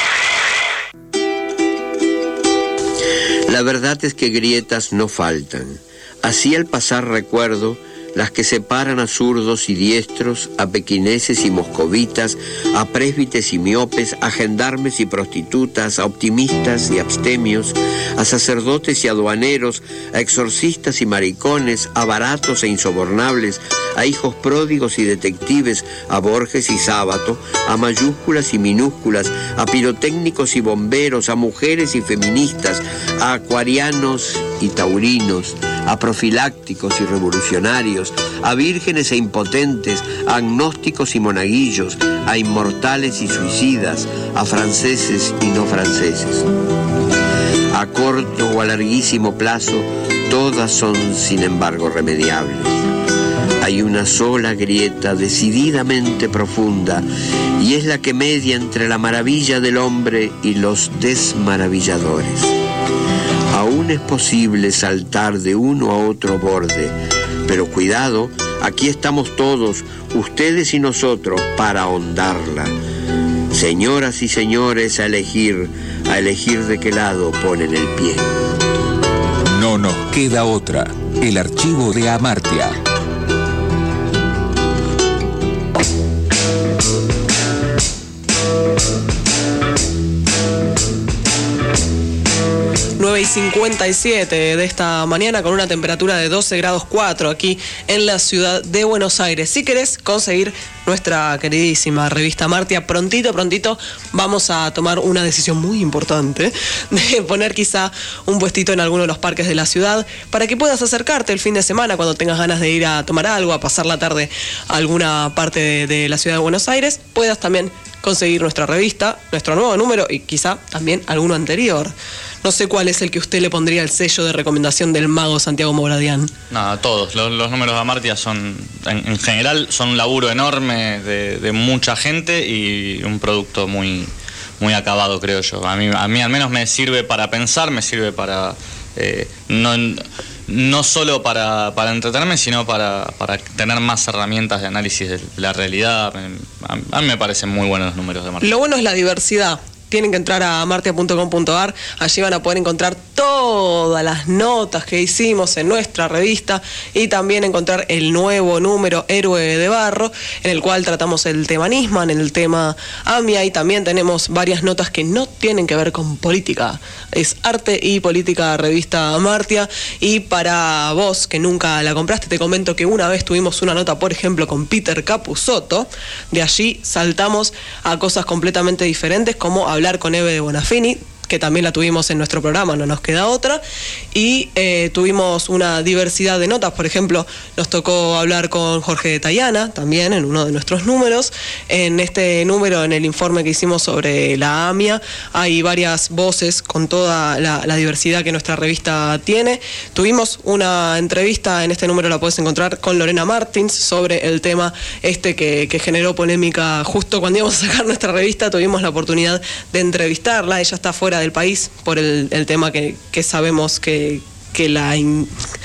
La verdad es que grietas no faltan. Así al pasar recuerdo las que separan a zurdos y diestros, a pequineses y moscovitas, a présbites y miopes, a gendarmes y prostitutas, a optimistas y abstemios, a sacerdotes y aduaneros, a exorcistas y maricones, a baratos e insobornables, a hijos pródigos y detectives, a Borges y Sábato, a mayúsculas y minúsculas, a pirotécnicos y bomberos, a mujeres y feministas, a acuarianos y taurinos, a profilácticos y revolucionarios, a vírgenes e impotentes, a agnósticos y monaguillos, a inmortales y suicidas, a franceses y no franceses. A corto o a larguísimo plazo, todas son sin embargo remediables. Hay una sola grieta decididamente profunda y es la que media entre la maravilla del hombre y los desmaravilladores. Aún es posible saltar de uno a otro borde, pero cuidado, aquí estamos todos, ustedes y nosotros, para ahondarla. Señoras y señores, a elegir, a elegir de qué lado ponen el pie. No nos queda otra. El archivo de Amartya. nueve y cincuenta y siete de esta mañana con una temperatura de doce grados cuatro aquí en la ciudad de Buenos Aires. Si querés conseguir nuestra queridísima revista Amartya, prontito, prontito vamos a tomar una decisión muy importante de poner quizá un puestito en alguno de los parques de la ciudad para que puedas acercarte el fin de semana cuando tengas ganas de ir a tomar algo, a pasar la tarde a alguna parte de, de la ciudad de Buenos Aires, puedas también conseguir nuestra revista, nuestro nuevo número y quizá también alguno anterior. No sé cuál es el que usted le pondría el sello de recomendación del mago Santiago Mouradian. Nada, todos. Los, los números de Amartya son, en, en general, son un laburo enorme de, de mucha gente y un producto muy, muy acabado, creo yo. A mí, a mí al menos me sirve para pensar, me sirve para... Eh, no, no solo para, para entretenerme, sino para, para tener más herramientas de análisis de la realidad. A, a mí me parecen muy buenos los números de Amartya. Lo bueno es la diversidad. Tienen que entrar a amartya punto com punto a r, allí van a poder encontrar todas las notas que hicimos en nuestra revista y también encontrar el nuevo número Héroe de Barro, en el cual tratamos el tema Nisman, en el tema AMIA, y también tenemos varias notas que no tienen que ver con política. Es Arte y Política, revista Amartya. Y para vos que nunca la compraste, te comento que una vez tuvimos una nota, por ejemplo, con Peter Capusotto. De allí saltamos a cosas completamente diferentes, como hablar con Eve de Bonafini, que también la tuvimos en nuestro programa, no nos queda otra, y eh, tuvimos una diversidad de notas. Por ejemplo, nos tocó hablar con Jorge de Tayana, también en uno de nuestros números. En este número, en el informe que hicimos sobre la AMIA, hay varias voces con toda la, la diversidad que nuestra revista tiene. Tuvimos una entrevista, en este número la podés encontrar, con Lorena Martins sobre el tema este que, que generó polémica justo cuando íbamos a sacar nuestra revista. Tuvimos la oportunidad de entrevistarla, ella está fuera del país por el, el tema que, que sabemos que, que la in,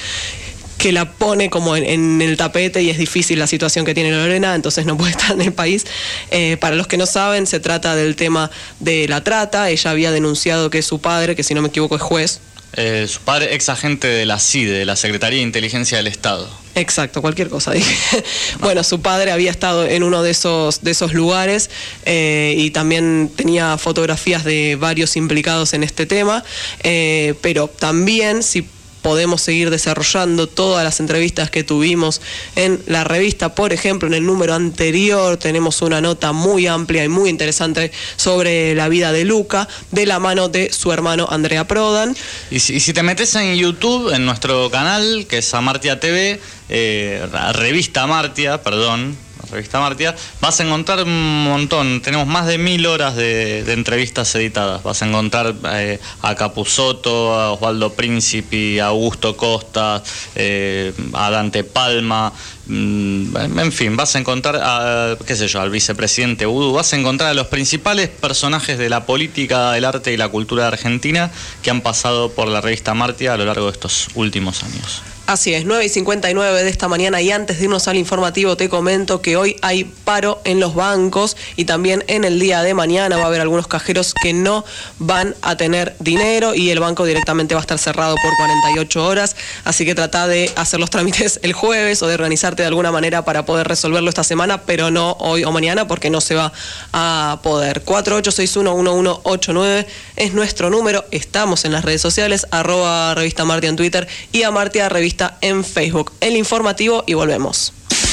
que la pone como en, en el tapete, y es difícil la situación que tiene Lorena, entonces no puede estar en el país. Eh, para los que no saben, se trata del tema de la trata. Ella había denunciado que su padre, que si no me equivoco es juez, Eh, su padre, ex agente de la C I D E, de la Secretaría de Inteligencia del Estado. Exacto, cualquier cosa dije. Bueno, su padre había estado en uno de esos, de esos lugares eh, y también tenía fotografías de varios implicados en este tema, eh, pero también, si podemos seguir desarrollando todas las entrevistas que tuvimos en la revista. Por ejemplo, en el número anterior tenemos una nota muy amplia y muy interesante sobre la vida de Luca, de la mano de su hermano Andrea Prodan. Y si, y si te metes en YouTube, en nuestro canal, que es Amartya T V, eh, revista Amartya, perdón, revista Amartya, vas a encontrar un montón. Tenemos más de mil horas de, de entrevistas editadas. Vas a encontrar eh, a Capusotto, a Osvaldo Príncipe, a Augusto Costa, eh, a Dante Palma, mm, en fin, vas a encontrar a, qué sé yo, al vicepresidente Vudú, vas a encontrar a los principales personajes de la política, del arte y la cultura de Argentina que han pasado por la revista Amartya a lo largo de estos últimos años. Así es, nueve y cincuenta y nueve de esta mañana, y antes de irnos al informativo te comento que hoy hay paro en los bancos y también en el día de mañana va a haber algunos cajeros que no van a tener dinero y el banco directamente va a estar cerrado por cuarenta y ocho horas, así que trata de hacer los trámites el jueves o de organizarte de alguna manera para poder resolverlo esta semana, pero no hoy o mañana porque no se va a poder. cuatro ocho seis uno, uno uno ocho nueve es nuestro número, estamos en las redes sociales, arroba revista Amartya en Twitter y Amartya Revista en Facebook. El informativo y volvemos.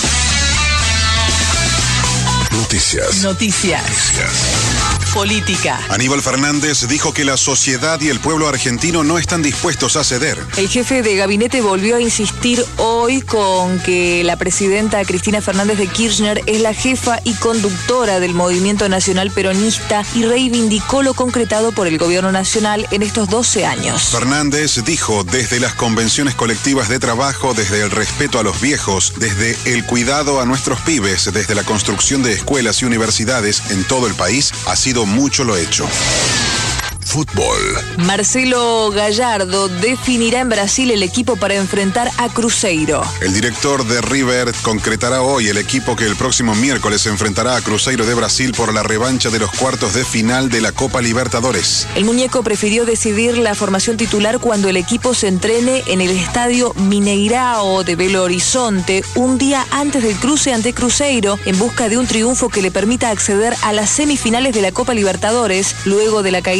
Noticias. Noticias. Política. Aníbal Fernández dijo que la sociedad y el pueblo argentino no están dispuestos a ceder. El jefe de gabinete volvió a insistir hoy con que la presidenta Cristina Fernández de Kirchner es la jefa y conductora del movimiento nacional peronista y reivindicó lo concretado por el gobierno nacional en estos doce años. Fernández dijo, desde las convenciones colectivas de trabajo, desde el respeto a los viejos, desde el cuidado a nuestros pibes, desde la construcción de escuelas y universidades en todo el país, ha sido mucho lo hecho. Fútbol. Marcelo Gallardo definirá en Brasil el equipo para enfrentar a Cruzeiro. El director de River concretará hoy el equipo que el próximo miércoles enfrentará a Cruzeiro de Brasil por la revancha de los cuartos de final de la Copa Libertadores. El muñeco prefirió decidir la formación titular cuando el equipo se entrene en el estadio Mineirao de Belo Horizonte un día antes del cruce ante Cruzeiro en busca de un triunfo que le permita acceder a las semifinales de la Copa Libertadores luego de la caída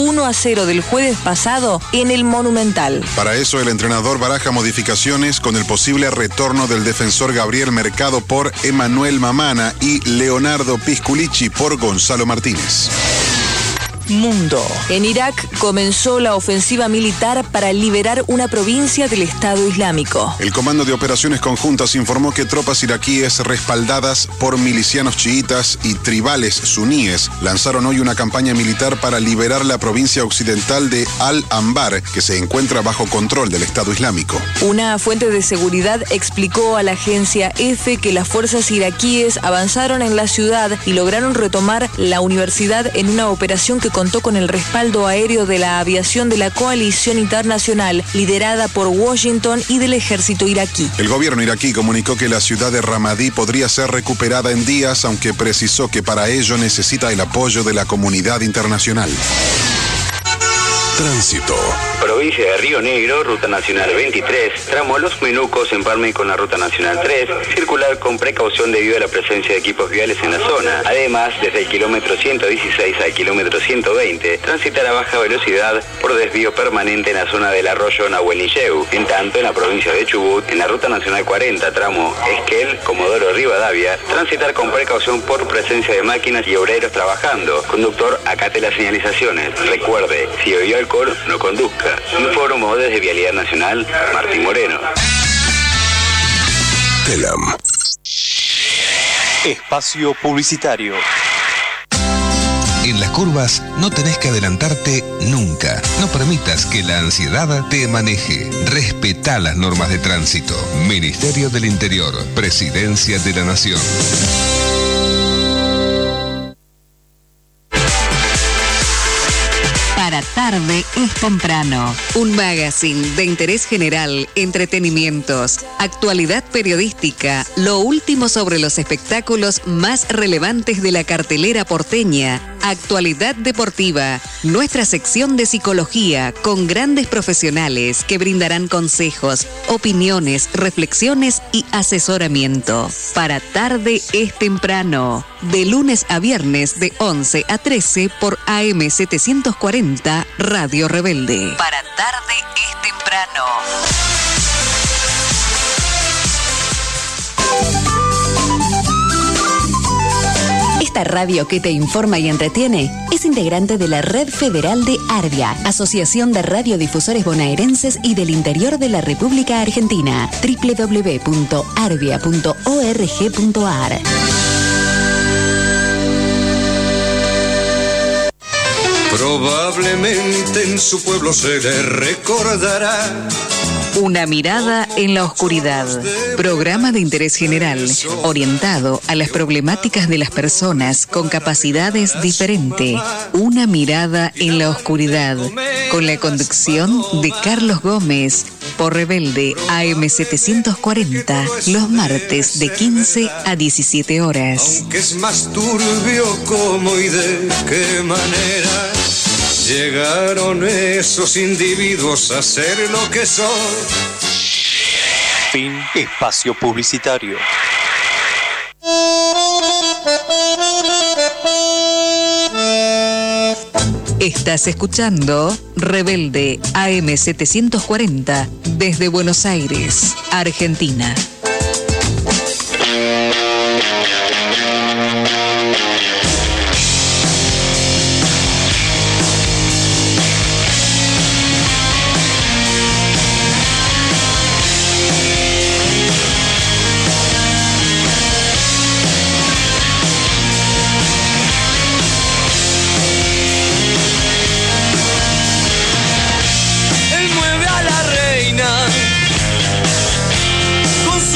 uno a cero del jueves pasado en el Monumental. Para eso el entrenador baraja modificaciones con el posible retorno del defensor Gabriel Mercado por Emanuel Mamana y Leonardo Pisculici por Gonzalo Martínez. Mundo. En Irak comenzó la ofensiva militar para liberar una provincia del Estado Islámico. El Comando de Operaciones Conjuntas informó que tropas iraquíes respaldadas por milicianos chiitas y tribales suníes lanzaron hoy una campaña militar para liberar la provincia occidental de Al-Anbar, que se encuentra bajo control del Estado Islámico. Una fuente de seguridad explicó a la agencia EFE que las fuerzas iraquíes avanzaron en la ciudad y lograron retomar la universidad en una operación que contó con el respaldo aéreo de la aviación de la coalición internacional liderada por Washington y del ejército iraquí. El gobierno iraquí comunicó que la ciudad de Ramadí podría ser recuperada en días, aunque precisó que para ello necesita el apoyo de la comunidad internacional. Tránsito. Provincia de Río Negro, Ruta Nacional veintitrés, tramo Los Menucos, empalme con la Ruta Nacional tres, circular con precaución debido a la presencia de equipos viales en la zona. Además, desde el kilómetro ciento dieciséis al kilómetro ciento veinte, transitar a baja velocidad por desvío permanente en la zona del arroyo Nahuelilleu. En tanto, en la provincia de Chubut, en la Ruta Nacional cuarenta, tramo Esquel, Comodoro Rivadavia, transitar con precaución por presencia de máquinas y obreros trabajando. Conductor, acate las señalizaciones. Recuerde, si bebió alcohol, no conduzca. Informó desde Vialidad Nacional, Martín Moreno. Telam. Espacio publicitario. En las curvas no tenés que adelantarte nunca. No permitas que la ansiedad te maneje. Respetá las normas de tránsito. Ministerio del Interior, Presidencia de la Nación. Para tarde es temprano. Un magazine de interés general, entretenimientos, actualidad periodística, lo último sobre los espectáculos más relevantes de la cartelera porteña, actualidad deportiva, nuestra sección de psicología con grandes profesionales que brindarán consejos, opiniones, reflexiones y asesoramiento. Para tarde es temprano. De lunes a viernes de once a trece por A M setecientos cuarenta Radio Rebelde. Para tarde es temprano. Esta radio que te informa y entretiene es integrante de la Red Federal de Arvia, Asociación de Radiodifusores Bonaerenses y del Interior de la República Argentina. doble u doble u doble u punto arvia punto org punto ar. Probablemente en su pueblo se le recordará. Una mirada en la oscuridad. Programa de interés general, orientado a las problemáticas de las personas con capacidades diferentes. Una mirada en la oscuridad, con la conducción de Carlos Gómez, por Rebelde A M setecientos cuarenta, los martes de quince a diecisiete horas. Aunque es más turbio cómo y de qué manera llegaron esos individuos a ser lo que son. Fin. Espacio publicitario. Estás escuchando Rebelde A M setecientos cuarenta desde Buenos Aires, Argentina. Él mueve a la reina con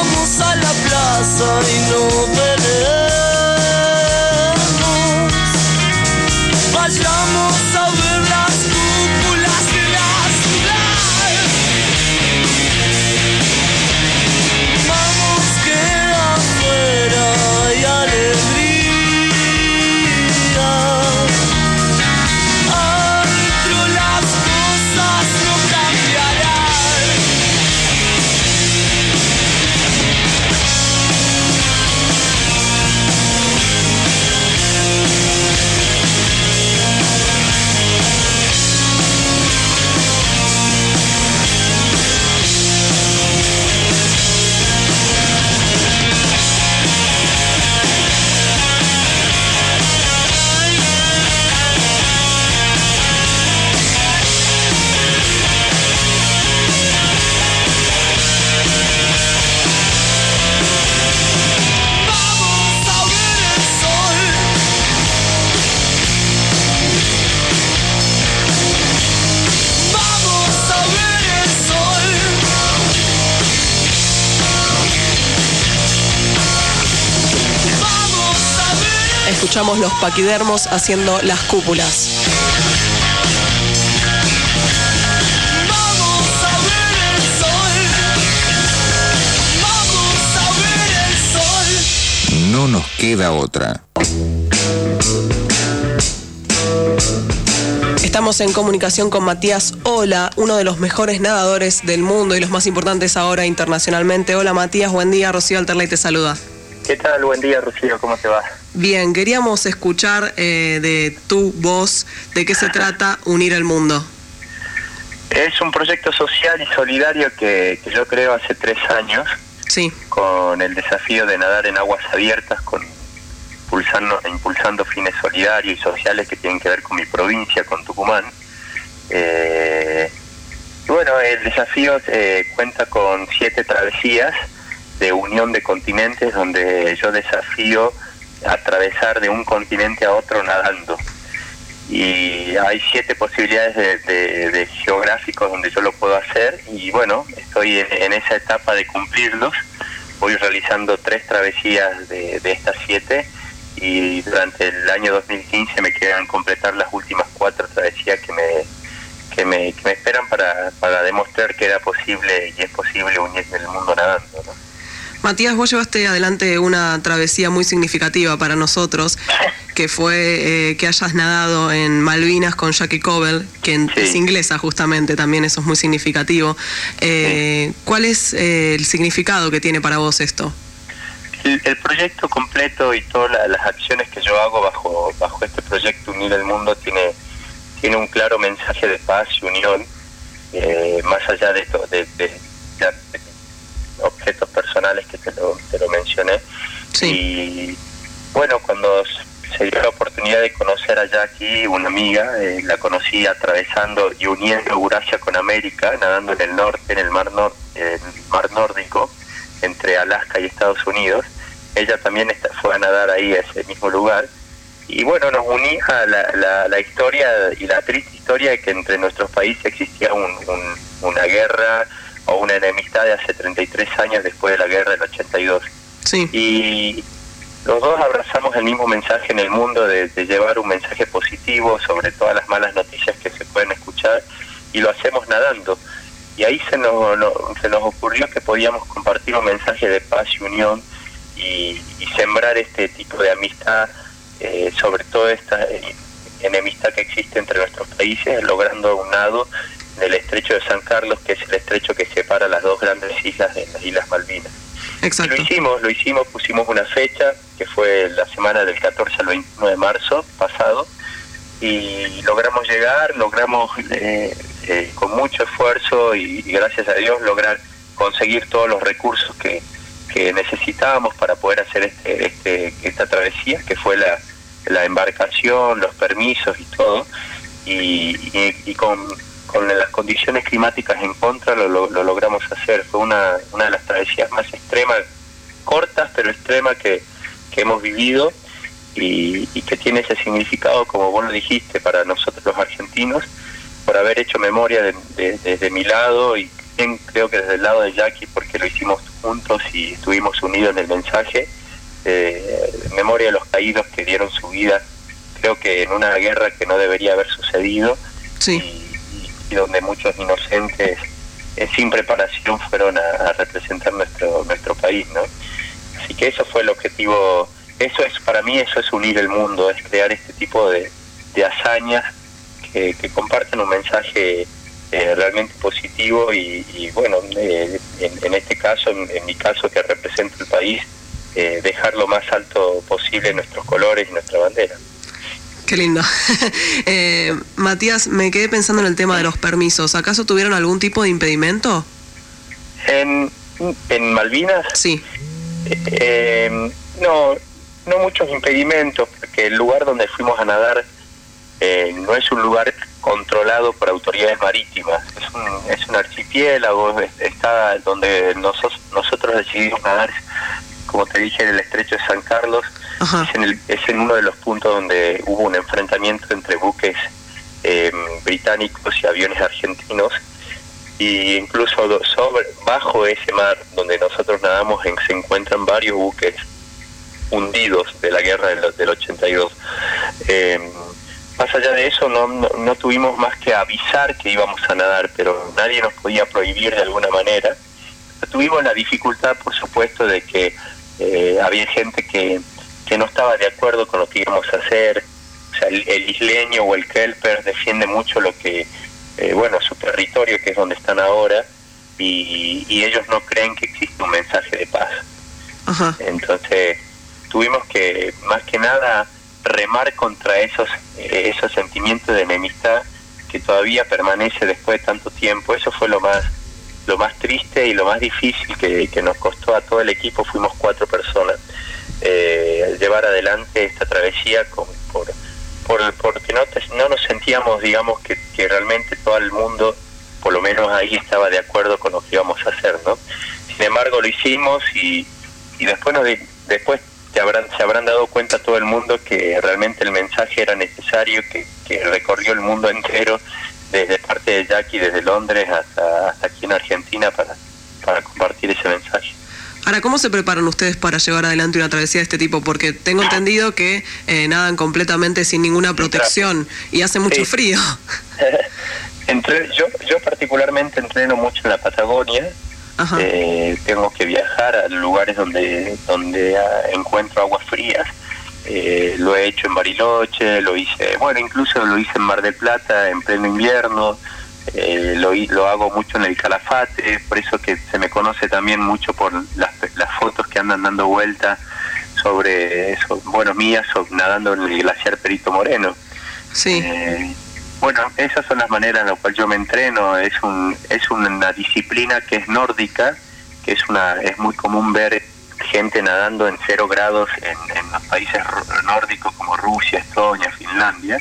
vamos a la plaza y no peleemos. Vayamos a ver las cúpulas de la ciudad. Vamos que afuera hay alegría. Adentro las cosas no cambiarán. Escuchamos los paquidermos haciendo las cúpulas. Vamos a ver el sol. Vamos a ver el sol. No nos queda otra. Estamos en comunicación con Matías Ola, uno de los mejores nadadores del mundo y los más importantes ahora internacionalmente. Hola Matías, buen día. Rocío Alterley te saluda. ¿Qué tal? Buen día, Rocío. ¿Cómo te va? Bien, queríamos escuchar eh, de tu voz de qué se trata Unir el Mundo. Es un proyecto social y solidario que, que yo creo hace tres años. Sí. Con el desafío de nadar en aguas abiertas, con impulsando, impulsando fines solidarios y sociales que tienen que ver con mi provincia, con Tucumán. Eh, y bueno, el desafío eh, cuenta con siete travesías de unión de continentes, donde yo desafío atravesar de un continente a otro nadando. Y hay siete posibilidades de, de, de geográficos donde yo lo puedo hacer, y bueno, estoy en, en esa etapa de cumplirlos. Voy realizando tres travesías de, de estas siete, y durante el año dos mil quince me quedan completar las últimas cuatro travesías que me que me, que me esperan para, para demostrar que era posible y es posible unir el mundo nadando, ¿no? Matías, vos llevaste adelante una travesía muy significativa para nosotros, que fue eh, que hayas nadado en Malvinas con Jackie Cobble, quien sí. es inglesa justamente, también eso es muy significativo. Eh, sí. ¿Cuál es eh, el significado que tiene para vos esto? El, el proyecto completo y todas la, las acciones que yo hago bajo bajo este proyecto Unir el Mundo tiene, tiene un claro mensaje de paz y unión, eh, más allá de esto, de, de, de, de objetos personales que te lo, te lo mencioné. Sí. Y bueno, cuando se dio la oportunidad de conocer a Jackie, una amiga, eh, la conocí atravesando y uniendo Eurasia con América, nadando en el norte, en el mar, nor el mar nórdico, entre Alaska y Estados Unidos. Ella también está, fue a nadar ahí a ese mismo lugar. Y bueno, nos unía la, la, la historia y la triste historia de que entre nuestros países existía un, un, una guerra o una enemistad de hace treinta y tres años después de la guerra del ochenta y dos. Sí. Y los dos abrazamos el mismo mensaje en el mundo de, de llevar un mensaje positivo sobre todas las malas noticias que se pueden escuchar, y lo hacemos nadando. Y ahí se nos, no, se nos ocurrió que podíamos compartir un mensaje de paz y unión y, y sembrar este tipo de amistad, eh, sobre todo esta eh, enemistad que existe entre nuestros países, logrando un nado en el estrecho de San Carlos, que es el estrecho que separa las dos grandes islas de las Islas Malvinas. Exacto. Lo hicimos, lo hicimos, pusimos una fecha, que fue la semana del catorce al veintiuno de marzo pasado, y logramos llegar, logramos eh, eh, con mucho esfuerzo y, y gracias a Dios lograr conseguir todos los recursos que, que necesitábamos para poder hacer este, este esta travesía, que fue la, la embarcación, los permisos y todo, y, y, y con... con las condiciones climáticas en contra lo, lo, lo logramos hacer. Fue una, una de las travesías más extremas, cortas pero extremas que, que hemos vivido, y, y que tiene ese significado, como vos lo dijiste, para nosotros los argentinos, por haber hecho memoria de, de, desde mi lado, y bien, creo que desde el lado de Jackie, porque lo hicimos juntos y estuvimos unidos en el mensaje, eh, en memoria de los caídos que dieron su vida, creo que en una guerra que no debería haber sucedido, sí. y, y donde muchos inocentes eh, sin preparación fueron a, a representar nuestro nuestro país, ¿no? Así que eso fue el objetivo. Eso es, para mí, eso es unir el mundo, es crear este tipo de, de hazañas que, que comparten un mensaje eh, realmente positivo y, y bueno, eh, en, en este caso, en, en mi caso que represento el país, eh, dejar lo más alto posible nuestros colores y nuestra bandera. Qué lindo. eh, Matías, me quedé pensando en el tema de los permisos. ¿Acaso tuvieron algún tipo de impedimento? En, en Malvinas, sí. Eh, eh, no, no muchos impedimentos, porque el lugar donde fuimos a nadar eh, no es un lugar controlado por autoridades marítimas, es un, es un archipiélago, está donde nosotros, nosotros decidimos nadar, como te dije, en el estrecho de San Carlos. Es en, el, es en uno de los puntos donde hubo un enfrentamiento entre buques eh, británicos y aviones argentinos, y incluso sobre, bajo ese mar donde nosotros nadamos en, se encuentran varios buques hundidos de la guerra del, del ochenta y dos. Eh, más allá de eso no, no, no tuvimos más que avisar que íbamos a nadar, pero nadie nos podía prohibir de alguna manera. Tuvimos la dificultad, por supuesto, de que eh, había gente que que no estaba de acuerdo con lo que íbamos a hacer. O sea, el, el isleño o el kelper defiende mucho lo que, eh, bueno, su territorio, que es donde están ahora, y, y ellos no creen que existe un mensaje de paz. Ajá. Entonces, tuvimos que, más que nada, remar contra esos, eh, esos sentimientos de enemistad que todavía permanece después de tanto tiempo. Eso fue lo más, lo más triste y lo más difícil que, que nos costó a todo el equipo. Fuimos cuatro personas. Eh, llevar adelante esta travesía con, por, por, porque no, te, no nos sentíamos, digamos, que, que realmente todo el mundo, por lo menos ahí, estaba de acuerdo con lo que íbamos a hacer, ¿no? Sin embargo, lo hicimos y, y después, nos, después te habrán, se habrán dado cuenta todo el mundo que realmente el mensaje era necesario, que, que recorrió el mundo entero, desde parte de Jackie, desde Londres hasta, hasta aquí en Argentina, para, para compartir ese mensaje. Ahora, ¿cómo se preparan ustedes para llevar adelante una travesía de este tipo? Porque tengo entendido que eh, nadan completamente sin ninguna protección y hace mucho sí. frío. Entre, yo, yo particularmente entreno mucho en la Patagonia. Eh, tengo que viajar a lugares donde donde uh, encuentro aguas frías. Eh, lo he hecho en Bariloche, lo hice, bueno, incluso lo hice en Mar del Plata en pleno invierno. Eh, lo, lo hago mucho en el Calafate, por eso que se me conoce también mucho por las, las fotos que andan dando vuelta sobre eso, bueno, mías sobre, nadando en el glaciar Perito Moreno. Sí. Eh, bueno, esas son las maneras en las cuales yo me entreno. Es un es una disciplina que es nórdica, que es una es muy común ver gente nadando en cero grados en, en los países nórdicos como Rusia, Estonia, Finlandia.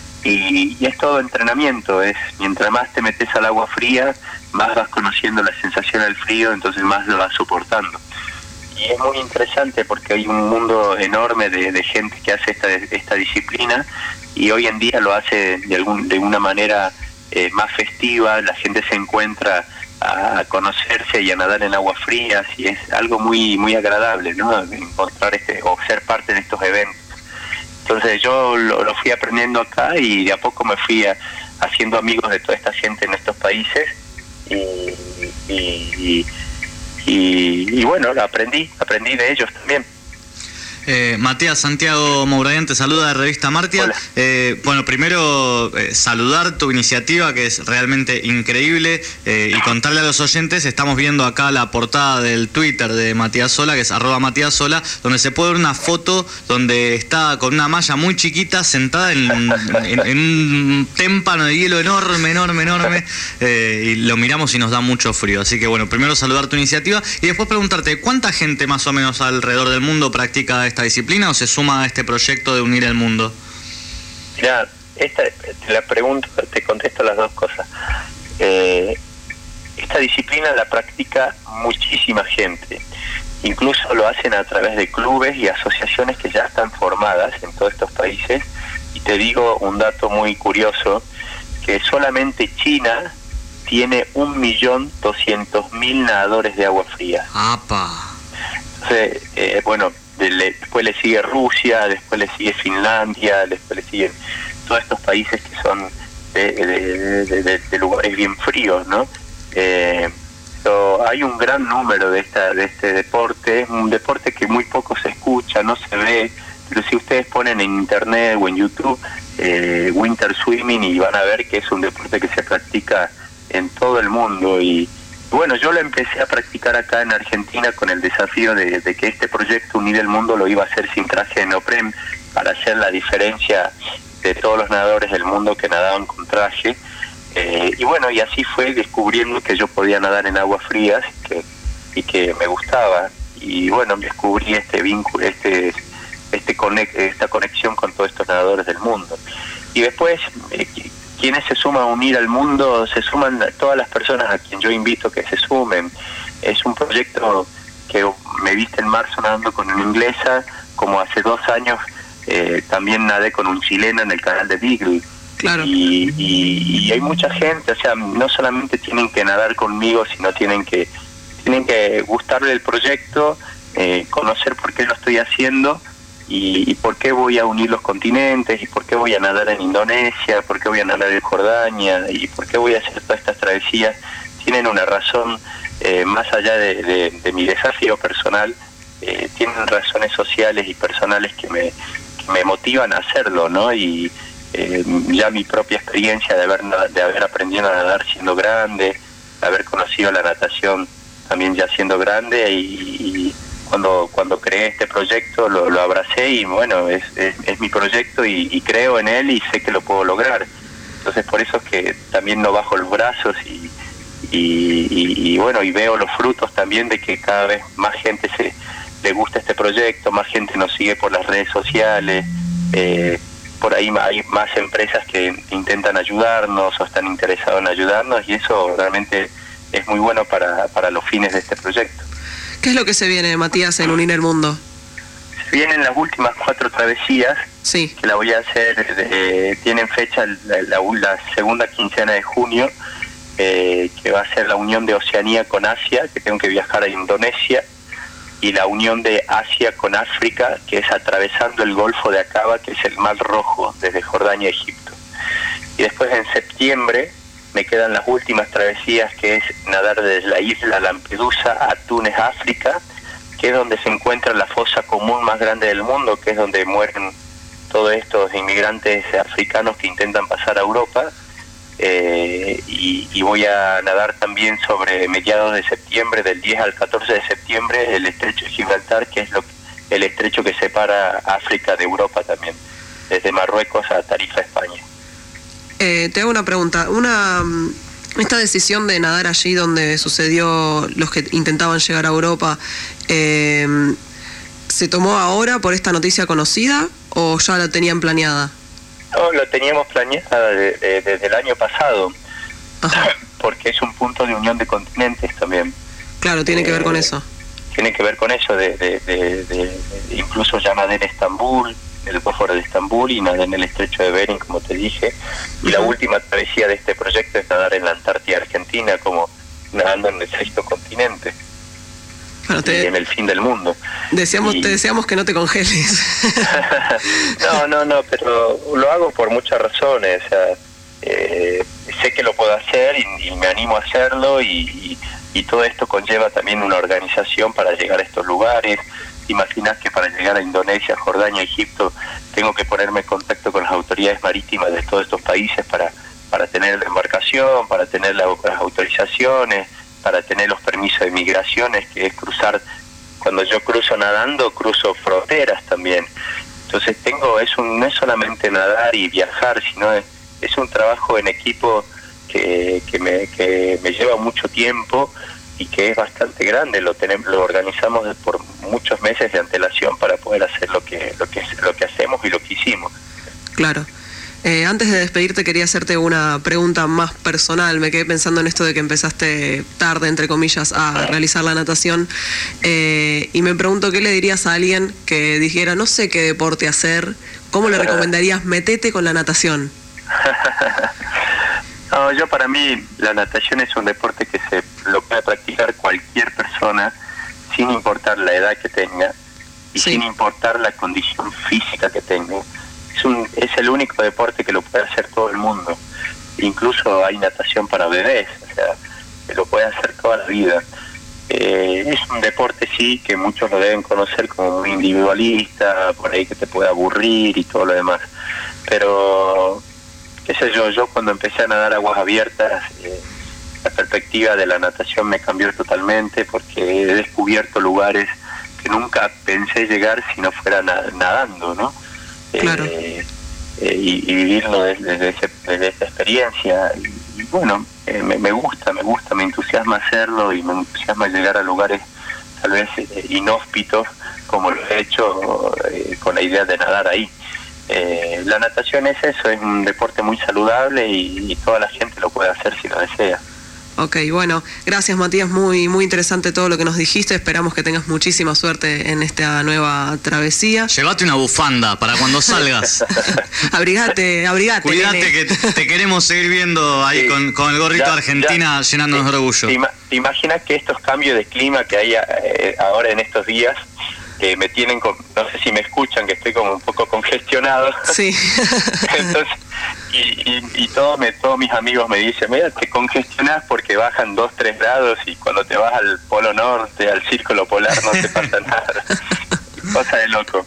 Y, y es todo entrenamiento, es mientras más te metes al agua fría, más vas conociendo la sensación del frío, entonces más lo vas soportando. Y es muy interesante porque hay un mundo enorme de, de gente que hace esta esta disciplina, y hoy en día lo hace de algún de una manera eh, más festiva. La gente se encuentra a, a conocerse y a nadar en aguas frías, y es algo muy muy agradable, ¿no? Encontrar este o ser parte de estos eventos. Entonces yo lo, lo fui aprendiendo acá y de a poco me fui a, haciendo amigos de toda esta gente en estos países y, y, y, y, y bueno, lo aprendí, aprendí de ellos también. Eh, Matías, Santiago Mouraguén te saluda de Revista Martia. Eh, bueno, primero eh, saludar tu iniciativa, que es realmente increíble, eh, y contarle a los oyentes, estamos viendo acá la portada del Twitter de Matías Sola, que es arroba Matías Sola, donde se puede ver una foto donde está con una malla muy chiquita sentada en, en, en un témpano de hielo enorme, enorme, enorme, eh, y lo miramos y nos da mucho frío. Así que bueno, primero saludar tu iniciativa y después preguntarte, ¿cuánta gente más o menos alrededor del mundo practica esta disciplina o se suma a este proyecto de unir el mundo? Mirá, esta, te la pregunto, te contesto las dos cosas. Eh, esta disciplina la practica muchísima gente, incluso lo hacen a través de clubes y asociaciones que ya están formadas en todos estos países. Y te digo un dato muy curioso, que solamente China tiene un millón doscientos mil nadadores de agua fría. ¡Apa! Entonces, eh, bueno, de, le, después le sigue Rusia, después le sigue Finlandia, después le siguen todos estos países que son de, de, de, de, de lugares bien fríos, ¿no? Eh, so, hay un gran número de esta de este deporte, es un deporte que muy poco se escucha, no se ve, pero si ustedes ponen en internet o en YouTube eh, Winter Swimming y van a ver que es un deporte que se practica en todo el mundo. Y bueno, yo lo empecé a practicar acá en Argentina con el desafío de, de que este proyecto Unir el Mundo lo iba a hacer sin traje de neopren para hacer la diferencia de todos los nadadores del mundo que nadaban con traje. Eh, y bueno, y así fue descubriendo que yo podía nadar en aguas frías que, y que me gustaba. Y bueno, descubrí este vínculo, este, este conect, esta conexión con todos estos nadadores del mundo. Y después, eh, quienes se suman a Unir al Mundo, se suman todas las personas a quien yo invito que se sumen. Es un proyecto que me viste en marzo nadando con una inglesa, como hace dos años eh, también nadé con un chileno en el canal de Beagle. Claro. Y, y, y hay mucha gente, o sea, no solamente tienen que nadar conmigo, sino tienen que tienen que gustarle el proyecto, eh, conocer por qué lo estoy haciendo y, y por qué voy a unir los continentes y por qué voy a nadar en Indonesia, por qué voy a nadar en Jordania y por qué voy a hacer todas estas travesías. Tienen una razón eh, más allá de, de, de mi desafío personal, eh, tienen razones sociales y personales que me, que me motivan a hacerlo, ¿no? Y Eh, ya mi propia experiencia de haber de haber aprendido a nadar siendo grande, de haber conocido la natación también ya siendo grande, y, y cuando cuando creé este proyecto lo, lo abracé y bueno, es, es, es mi proyecto y, y creo en él y sé que lo puedo lograr. Entonces por eso es que también no bajo los brazos y, y, y, y bueno, y veo los frutos también de que cada vez más gente se le gusta este proyecto, más gente nos sigue por las redes sociales, eh, por ahí hay más empresas que intentan ayudarnos o están interesados en ayudarnos y eso realmente es muy bueno para, para los fines de este proyecto. ¿Qué es lo que se viene, Matías, en Unir el Mundo? Se vienen las últimas cuatro travesías, sí, que la voy a hacer, eh, tienen fecha la, la, la segunda quincena de junio, eh, que va a ser la unión de Oceanía con Asia, que tengo que viajar a Indonesia, y la unión de Asia con África, que es atravesando el Golfo de Aqaba, que es el Mar Rojo, desde Jordania a Egipto. Y después en septiembre me quedan las últimas travesías, que es nadar desde la isla Lampedusa a Túnez, África, que es donde se encuentra la fosa común más grande del mundo, que es donde mueren todos estos inmigrantes africanos que intentan pasar a Europa. Eh, y, y voy a nadar también sobre mediados de septiembre, del diez al catorce de septiembre, el estrecho de Gibraltar, que es lo, el estrecho que separa África de Europa también, desde Marruecos a Tarifa, España. Eh, te hago una pregunta. Una esta decisión de nadar allí donde sucedió los que intentaban llegar a Europa, eh, ¿se tomó ahora por esta noticia conocida o ya la tenían planeada? No, lo teníamos planeado de, de, desde el año pasado. Ajá. Porque es un punto de unión de continentes también. Claro, tiene eh, que ver con eso. Tiene que ver con eso, de, de, de, de, de incluso ya nadé en Estambul, el Bósforo de Estambul, y nadé en el estrecho de Bering, como te dije. Y uh-huh. La última travesía de este proyecto es nadar en la Antártida Argentina, como nadando en el sexto continente. Bueno, te... y en el fin del mundo. Deseamos, y... Te deseamos que no te congeles. no, no, no, pero lo hago por muchas razones. O sea, eh, sé que lo puedo hacer y, y me animo a hacerlo, y, y, y todo esto conlleva también una organización para llegar a estos lugares. Imaginas que para llegar a Indonesia, Jordania, Egipto, tengo que ponerme en contacto con las autoridades marítimas de todos estos países para, para tener la embarcación, para tener la, las autorizaciones, para tener los permisos de migraciones, que es cruzar. Cuando yo cruzo nadando, cruzo fronteras también. Entonces tengo, es un, no es solamente nadar y viajar, sino es, es un trabajo en equipo que, que, me, que me lleva mucho tiempo y que es bastante grande. Lo tenemos, lo organizamos por muchos meses de antelación para poder hacer lo que, lo que, lo que hacemos y lo que hicimos. Claro. Eh, antes de despedirte quería hacerte una pregunta más personal. Me quedé pensando en esto de que empezaste tarde, entre comillas, a realizar la natación, eh, y me pregunto qué le dirías a alguien que dijera no sé qué deporte hacer, ¿cómo le recomendarías metete con la natación? No, yo para mí la natación es un deporte que se lo puede practicar cualquier persona sin importar la edad que tenga y sí. sin importar la condición física que tenga. Es, un, es el único deporte que lo puede hacer todo el mundo. Incluso hay natación para bebés, o sea, que lo puede hacer toda la vida. Eh, es un deporte, sí, que muchos lo deben conocer como muy individualista, por ahí que te puede aburrir y todo lo demás. Pero, qué sé yo, yo cuando empecé a nadar aguas abiertas, eh, la perspectiva de la natación me cambió totalmente porque he descubierto lugares que nunca pensé llegar si no fuera na- nadando, ¿no? Claro. Eh, eh, y, y vivirlo desde, desde, ese, desde esa experiencia. Y, y bueno, eh, me, me gusta, me gusta, me entusiasma hacerlo y me entusiasma llegar a lugares tal vez eh, inhóspitos, como lo he hecho eh, con la idea de nadar ahí. Eh, la natación es eso, es un deporte muy saludable y, y toda la gente lo puede hacer si lo desea. Ok, bueno, gracias Matías, muy muy interesante todo lo que nos dijiste, esperamos que tengas muchísima suerte en esta nueva travesía. Llévate una bufanda para cuando salgas. abrigate, abrigate. Cuídate nene. que te queremos seguir viendo ahí sí. con, con el gorrito ya, Argentina ya, llenándonos sí, de orgullo. ¿Te, ima- te imaginas que estos cambios de clima que hay eh, ahora en estos días eh, me tienen, con, no sé si me escuchan, que estoy como un poco congestionado? Sí. Entonces, y, y, y todos, me, todos mis amigos me dicen, mira, te congestionás porque bajan dos, tres grados y cuando te vas al polo norte, al círculo polar, no te pasa nada. Cosa de loco.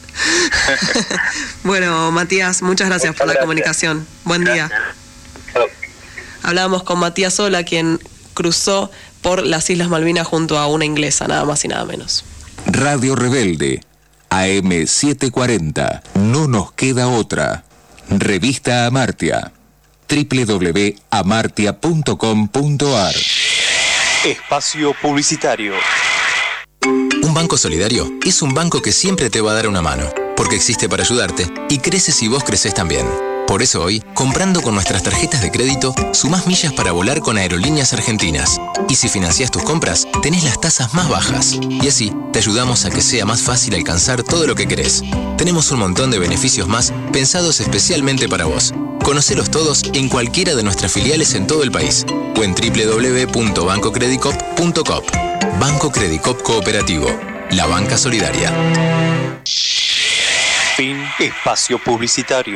Bueno, Matías, muchas gracias muchas por gracias. la comunicación. Buen gracias. día. Chau. Hablábamos con Matías Sola, quien cruzó por las Islas Malvinas junto a una inglesa, nada más y nada menos. Radio Rebelde, A M setecientos cuarenta, no nos queda otra. Revista Amartya, doble u doble u doble u punto amartya punto com punto a r. Espacio publicitario. Un banco solidario es un banco que siempre te va a dar una mano, porque existe para ayudarte y crece si vos creces también. Por eso hoy, comprando con nuestras tarjetas de crédito, sumás millas para volar con Aerolíneas Argentinas. Y si financiás tus compras, tenés las tasas más bajas. Y así, te ayudamos a que sea más fácil alcanzar todo lo que querés. Tenemos un montón de beneficios más pensados especialmente para vos. Conocelos todos en cualquiera de nuestras filiales en todo el país o en doble u doble u doble u punto banco credicop punto com. Banco Credicop Cooperativo, la banca solidaria. Fin espacio publicitario.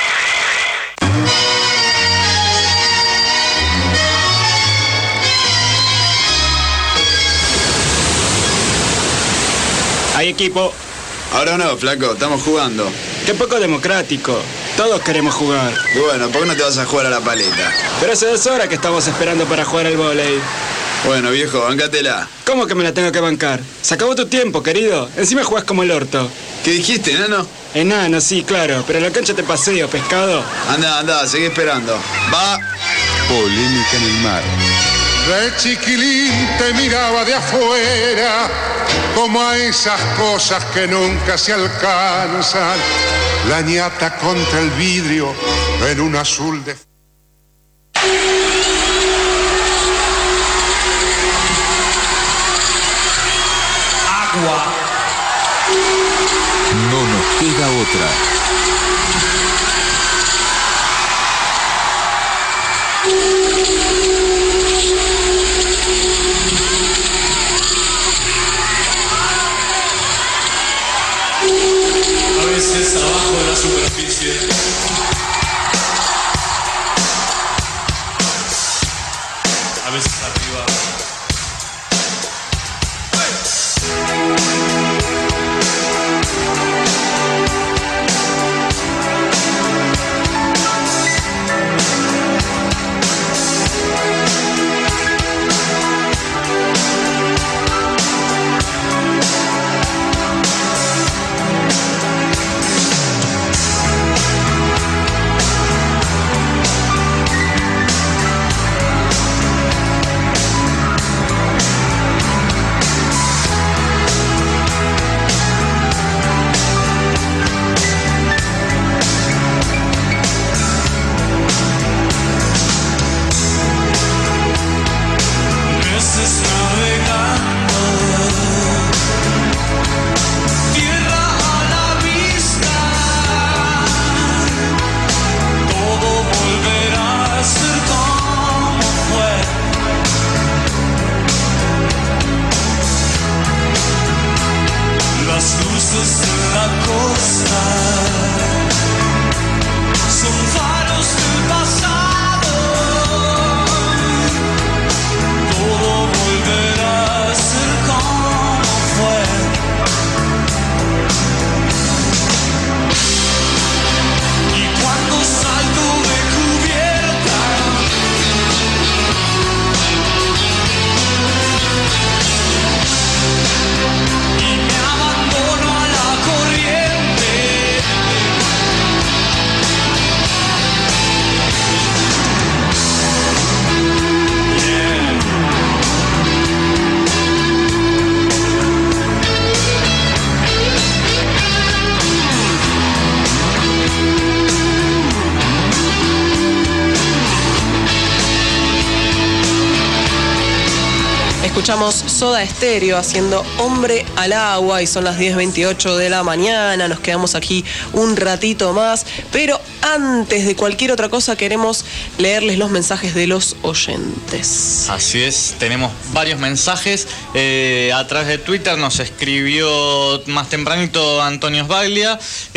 Hay equipo. Ahora no, flaco, estamos jugando. Qué poco democrático. Todos queremos jugar. Y bueno, ¿por qué no te vas a jugar a la paleta? Pero hace dos horas que estamos esperando para jugar al vóley. Bueno, viejo, bancátela. ¿Cómo que me la tengo que bancar? Se acabó tu tiempo, querido. Encima jugás como el orto. ¿Qué dijiste, enano? Enano, sí, claro. Pero en la cancha te paseo, pescado. Anda, anda, seguí esperando. Va. Polémica en el mar. De chiquilín te miraba de afuera, como a esas cosas que nunca se alcanzan. La ñata contra el vidrio en un azul de... Agua. No nos queda otra. A veces abajo de la superficie. A veces arriba. Escuchamos Soda Stereo haciendo Hombre al Agua y son las diez veintiocho de la mañana. Nos quedamos aquí un ratito más, pero antes de cualquier otra cosa queremos leerles los mensajes de los oyentes. Así es, tenemos varios mensajes. Eh, a través de Twitter nos escribió más tempranito Antonio Sbaglia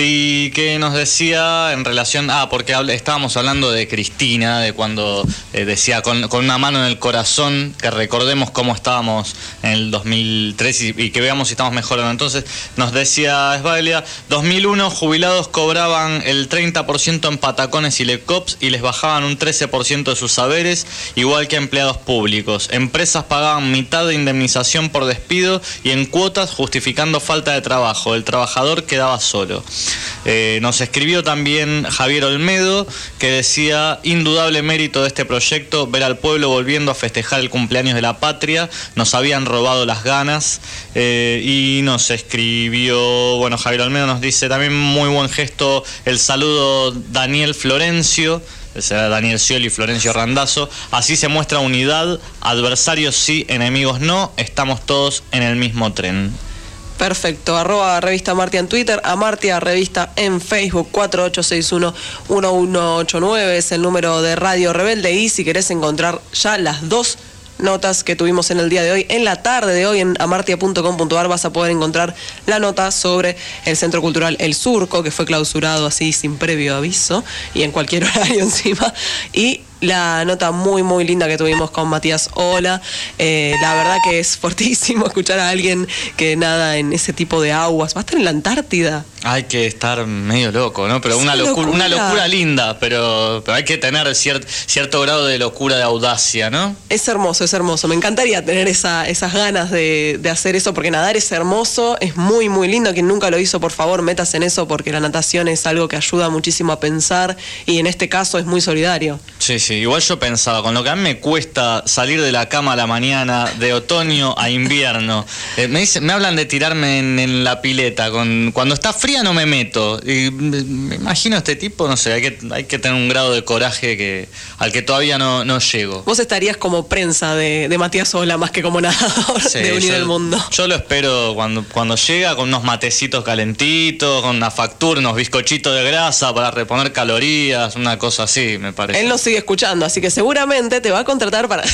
y que nos decía en relación, ah, porque habl- estábamos hablando de Cristina, de cuando eh, decía con, con una mano en el corazón, que recordemos cómo estábamos en el dos mil tres y, y que veamos si estamos mejorando. Entonces nos decía Sbaglia, dos mil uno jubilados cobraban el treinta por ciento en patacones y lecops y les bajaban un trece por ciento de sus saberes, igual que empleados públicos. Empresas pagaban mitad de indemnización por despido y en cuotas justificando falta de trabajo. El trabajador quedaba solo. Eh, nos escribió también Javier Olmedo, que decía, indudable mérito de este proyecto, ver al pueblo volviendo a festejar el cumpleaños de la patria, nos habían robado las ganas. Eh, y nos escribió, bueno, Javier Olmedo nos dice también, muy buen gesto, el saludo Daniel Florencio, será Daniel Scioli y Florencio Randazzo. Así se muestra unidad, adversarios sí, enemigos no, estamos todos en el mismo tren. Perfecto, arroba revista Amartya en Twitter, Amartya Revista en Facebook, cuatro ocho seis uno, uno uno ocho nueve es el número de Radio Rebelde. Y si querés encontrar ya las dos notas que tuvimos en el día de hoy, en la tarde de hoy en amartya punto com punto ar vas a poder encontrar la nota sobre el Centro Cultural El Surco, que fue clausurado así sin previo aviso y en cualquier horario encima, y la nota muy muy linda que tuvimos con Matías Ola. Eh, la verdad que es fortísimo escuchar a alguien que nada en ese tipo de aguas. Va a estar en la Antártida. Hay que estar medio loco, ¿no? Pero Es una una locura, locura. una locura linda, pero, pero hay que tener ciert, cierto grado de locura, de audacia, ¿no? Es hermoso, es hermoso. Me encantaría tener esa, esas ganas de, de hacer eso, porque nadar es hermoso, es muy, muy lindo. Quien nunca lo hizo, por favor, métase en eso, porque la natación es algo que ayuda muchísimo a pensar y en este caso es muy solidario. Sí, sí. Igual yo pensaba, con lo que a mí me cuesta salir de la cama a la mañana, de otoño a invierno, eh, me dicen, me hablan de tirarme en, en la pileta. Con, cuando está fría no me meto. Y me, me imagino a este tipo, no sé, hay que, hay que tener un grado de coraje que al que todavía no, no llego. Vos estarías como prensa de, de Matías Ola más que como nadador Sí, de Unir yo, el Mundo. Yo lo espero cuando, cuando llega con unos matecitos calentitos, con una factura, unos bizcochitos de grasa para reponer calorías, una cosa así, me parece. Él nos sigue escuchando, así que seguramente te va a contratar para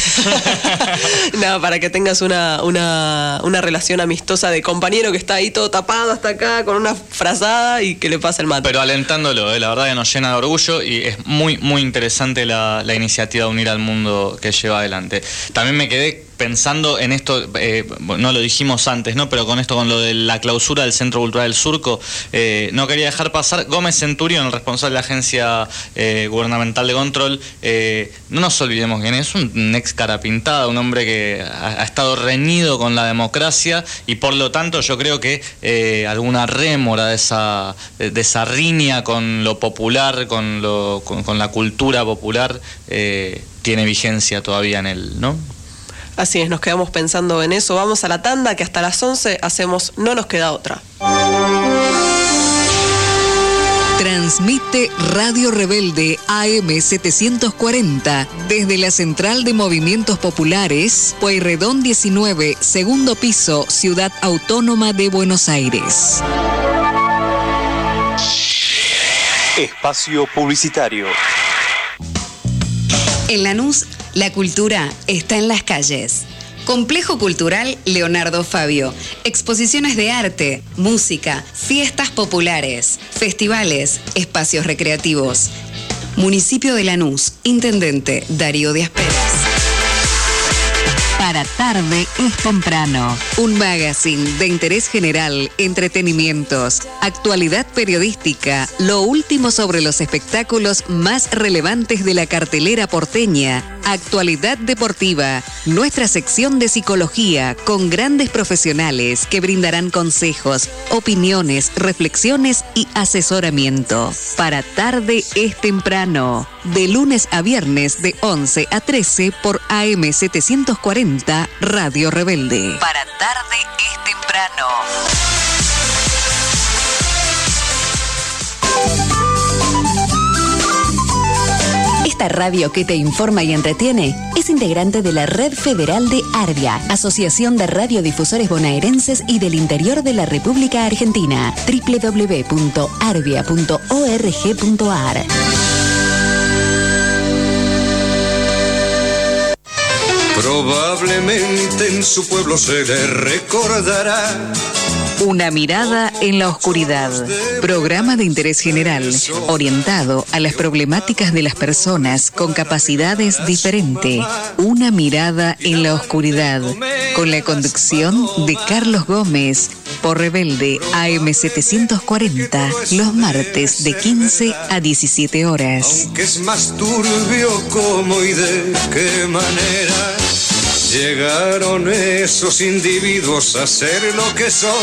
no, para que tengas una, una, una relación amistosa de compañero que está ahí todo tapado hasta acá con una frazada y que le pasa el mate. Pero alentándolo, eh, la verdad que nos llena de orgullo y es muy, muy interesante la, la iniciativa de Unir al Mundo que lleva adelante. También me quedé pensando en esto, eh, no lo dijimos antes, ¿no? Pero con esto, con lo de la clausura del Centro Cultural del Surco, eh, no quería dejar pasar. Gómez Centurión, el responsable de la Agencia eh, Gubernamental de Control, eh, no nos olvidemos quién es, un ex cara pintada, un hombre que ha, ha estado reñido con la democracia y por lo tanto yo creo que eh, alguna rémora de esa, de esa riña con lo popular, con, lo, con, con la cultura popular, eh, tiene vigencia todavía en él, ¿no? Así es, nos quedamos pensando en eso. Vamos a la tanda, que hasta las once hacemos No Nos Queda Otra. Transmite Radio Rebelde A M setecientos cuarenta desde la Central de Movimientos Populares, Pueyrredón diecinueve, segundo piso, Ciudad Autónoma de Buenos Aires. Espacio publicitario. En Lanús, la cultura está en las calles. Complejo Cultural Leonardo Fabio. Exposiciones de arte, música, fiestas populares, festivales, espacios recreativos. Municipio de Lanús. Intendente Darío Díaz Pérez. Para tarde es temprano. Un magazine de interés general, entretenimientos, actualidad periodística, lo último sobre los espectáculos más relevantes de la cartelera porteña, actualidad deportiva, nuestra sección de psicología con grandes profesionales que brindarán consejos, opiniones, reflexiones y asesoramiento. Para tarde es temprano. De lunes a viernes de once a trece por A M setecientos cuarenta Radio Rebelde. Para tarde es temprano. Esta radio que te informa y entretiene es integrante de la Red Federal de Arvia, Asociación de Radiodifusores Bonaerenses y del Interior de la República Argentina. doble u doble u doble u punto arvia punto org punto ar. Probablemente en su pueblo se le recordará. Una mirada en la oscuridad. Programa de interés general, orientado a las problemáticas de las personas con capacidades diferentes. Una mirada en la oscuridad, con la conducción de Carlos Gómez, por Rebelde A M setecientos cuarenta, los martes de quince a diecisiete horas. Aunque es más turbio cómo y de qué manera llegaron esos individuos a ser lo que son.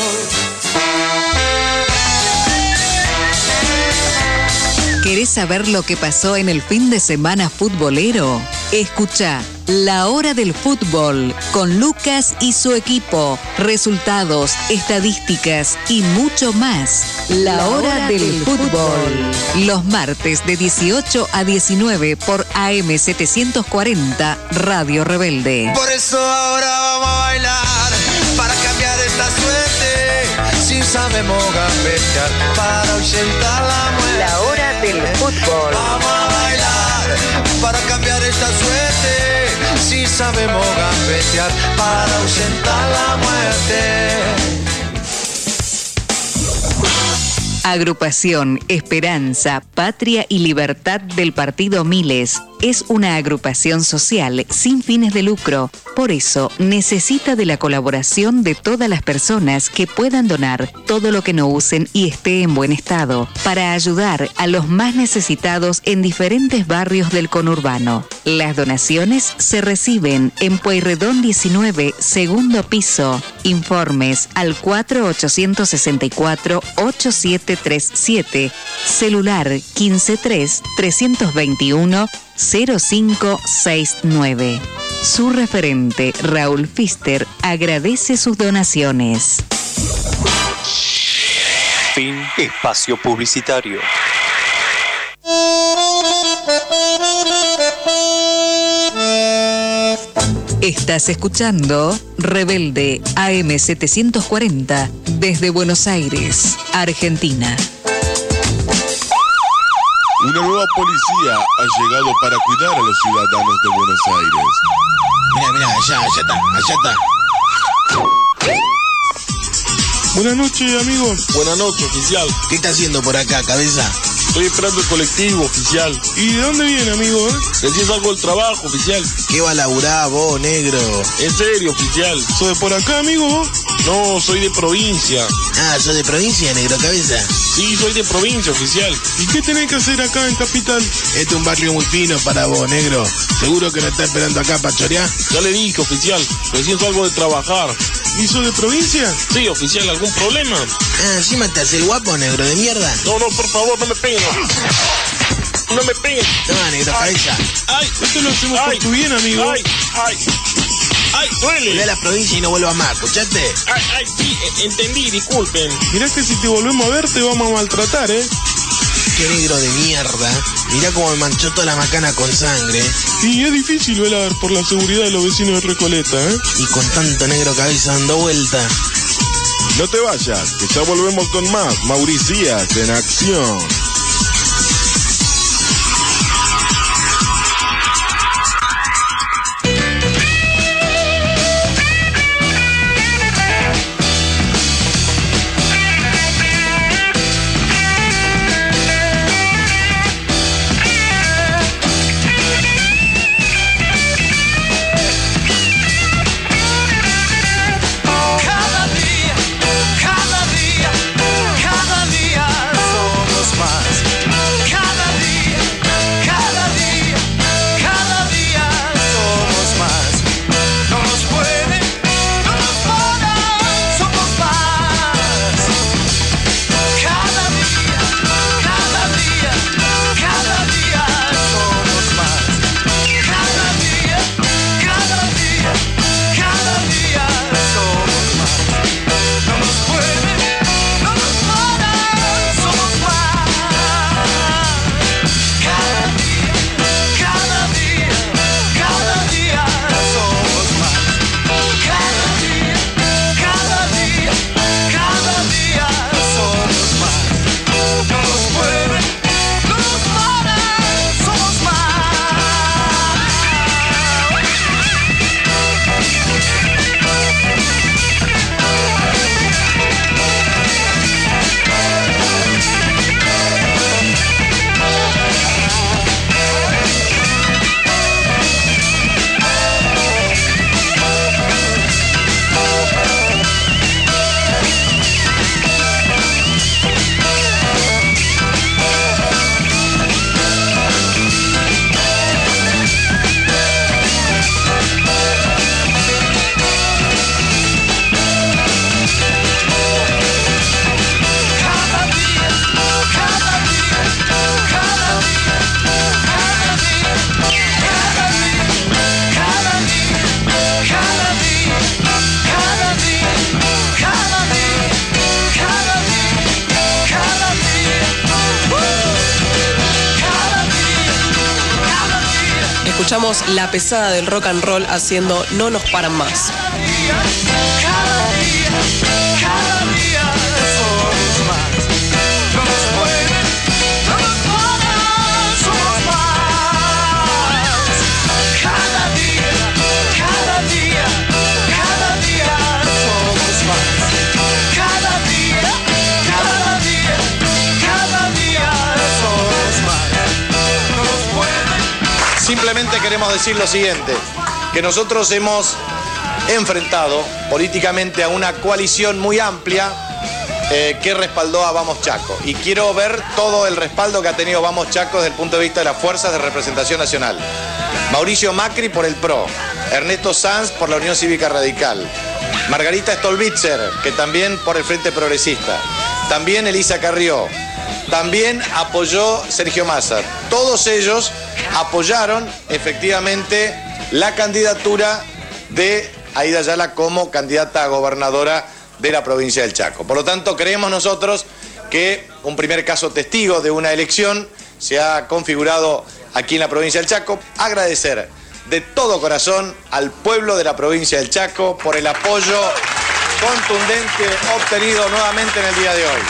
¿Querés saber lo que pasó en el fin de semana futbolero? Escucha La Hora del Fútbol con Lucas y su equipo. Resultados, estadísticas y mucho más. La, La Hora, hora del, del fútbol. fútbol. Los martes de dieciocho a diecinueve por A M setecientos cuarenta Radio Rebelde. Por eso ahora vamos a bailar para cambiar esta suerte. Si sabemos gambetear para ahuyentar la muerte. La Hora del Fútbol. Vamos a bailar para cambiar esta suerte. Si sabemos gambetear para ahuyentar la muerte. Agrupación Esperanza, Patria y Libertad del Partido Miles es una agrupación social sin fines de lucro. Por eso necesita de la colaboración de todas las personas que puedan donar todo lo que no usen y esté en buen estado para ayudar a los más necesitados en diferentes barrios del conurbano. Las donaciones se reciben en Pueyrredón diecinueve, segundo piso. Informes al cuatro ocho seis cuatro, ocho siete tres siete, celular quince tres, trescientos veintiuno, cero cinco seis nueve. Su referente, Raúl Pfister, agradece sus donaciones. Fin espacio publicitario. Estás escuchando Rebelde A M setecientos cuarenta desde Buenos Aires, Argentina. Una nueva policía ha llegado para cuidar a los ciudadanos de Buenos Aires. Mira, mira, allá, allá está, allá está. Buenas noches, amigo. Buenas noches, oficial. ¿Qué está haciendo por acá, cabeza? Estoy esperando el colectivo, oficial. ¿Y de dónde viene, amigo? Eh? Recién salgo del trabajo, oficial. ¿Qué va a laburar vos, negro? En serio, oficial. ¿Sos de por acá, amigo, vos? No, soy de provincia. Ah, ¿sos de provincia, negro cabeza? Sí, soy de provincia, oficial. ¿Y qué tenés que hacer acá en Capital? Este es un barrio muy fino para vos, negro. ¿Seguro que no está esperando acá para chorear? Ya le dije, oficial. Recién salgo de trabajar. ¿Y sos de provincia? Sí, oficial. ¿Algún problema? Ah, encima te hace el guapo, negro de mierda. No, no, por favor, no me peguen. No me peguen. No, negro cabeza. Ay, esto lo hacemos ay, por tu bien, amigo. Ay, ay. ¡Ay, duele! Ve a la provincia y no vuelvas más, ¿escuchaste? ¡Ay, ay, sí! Entendí, disculpen. Mirá que si te volvemos a ver te vamos a maltratar, ¿eh? Qué negro de mierda. Mirá cómo me manchó toda la macana con sangre. Y es difícil velar por la seguridad de los vecinos de Recoleta, ¿eh? Y con tanto negro cabeza dando vuelta. No te vayas, que ya volvemos con más Mauricías en acción. Cada día, cada día somos más. Escuchamos la pesada del rock and roll haciendo No nos paran más. Cada día, cada día somos más. No nos pueden, no nos paran, somos más. Cada día, cada día, cada día somos más. Cada día, cada día, cada día somos más. No nos pueden. Simplemente queremos decir lo siguiente, que nosotros hemos enfrentado políticamente a una coalición muy amplia eh, que respaldó a Vamos Chaco. Y quiero ver todo el respaldo que ha tenido Vamos Chaco desde el punto de vista de las fuerzas de representación nacional. Mauricio Macri por el P R O, Ernesto Sanz por la Unión Cívica Radical, Margarita Stolbizer, que también por el Frente Progresista, también Elisa Carrió, también apoyó Sergio Massa. Todos ellos apoyaron efectivamente la candidatura de Aida Ayala como candidata a gobernadora de la provincia del Chaco. Por lo tanto, creemos nosotros que un primer caso testigo de una elección se ha configurado aquí en la provincia del Chaco. Agradecer de todo corazón al pueblo de la provincia del Chaco por el apoyo contundente obtenido nuevamente en el día de hoy.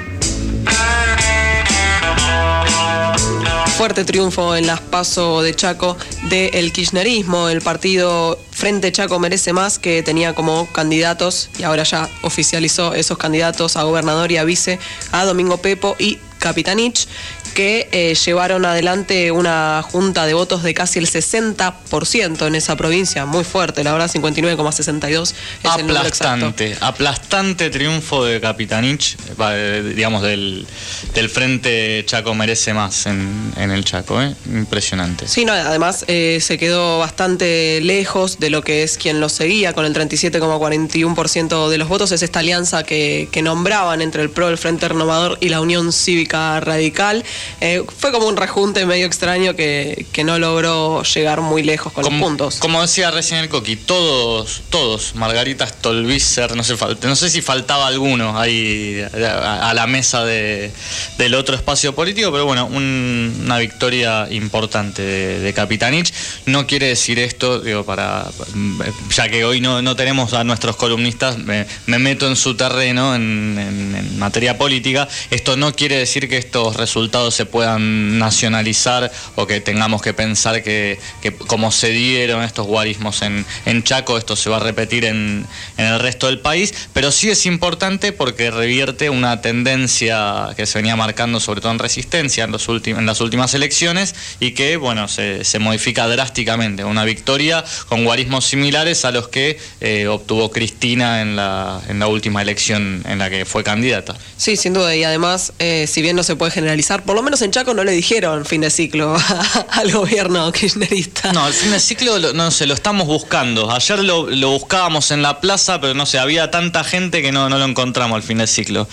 Fuerte triunfo en las PASO de Chaco del kirchnerismo, el partido Frente Chaco Merece Más, que tenía como candidatos, y ahora ya oficializó esos candidatos a gobernador y a vice, a Domingo Pepo y Capitanich, que eh, llevaron adelante una junta de votos de casi el sesenta por ciento en esa provincia, muy fuerte, la verdad, cincuenta y nueve coma sesenta y dos es el número exacto. Aplastante, aplastante triunfo de Capitanich, digamos, del, del Frente Chaco Merece Más en, en el Chaco, ¿eh? Impresionante. Sí, no, además eh, se quedó bastante lejos de lo que es quien lo seguía, con el treinta y siete coma cuarenta y uno por ciento de los votos, es esta alianza que, que nombraban entre el P R O, el Frente Renovador y la Unión Cívica Radical. Eh, fue como un rejunte medio extraño que, que no logró llegar muy lejos con como, los puntos. Como decía recién el Coqui, todos, todos, Margarita Stolbizer, no sé, no sé si faltaba alguno ahí a, a la mesa de, del otro espacio político, pero bueno, un, una victoria importante de, de Capitanich. No quiere decir esto, digo, para ya que hoy no, no tenemos a nuestros columnistas, me, me meto en su terreno en, en, en materia política. Esto no quiere decir que estos resultados se puedan nacionalizar o que tengamos que pensar que, que como se dieron estos guarismos en, en Chaco, esto se va a repetir en, en el resto del país, pero sí es importante porque revierte una tendencia que se venía marcando sobre todo en Resistencia en, los últimos, en las últimas elecciones y que, bueno, se, se modifica drásticamente. Una victoria con guarismos similares a los que eh, obtuvo Cristina en la, en la última elección en la que fue candidata. Sí, sin duda, y además, eh, si bien no se puede generalizar, por lo menos en Chaco no le dijeron fin de ciclo al gobierno kirchnerista. No, el fin de ciclo lo, no sé, lo estamos buscando. Ayer lo, lo buscábamos en la plaza, pero no sé, había tanta gente que no, no lo encontramos al fin de ciclo.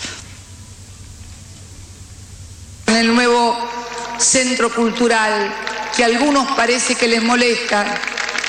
En el nuevo centro cultural, que a algunos parece que les molesta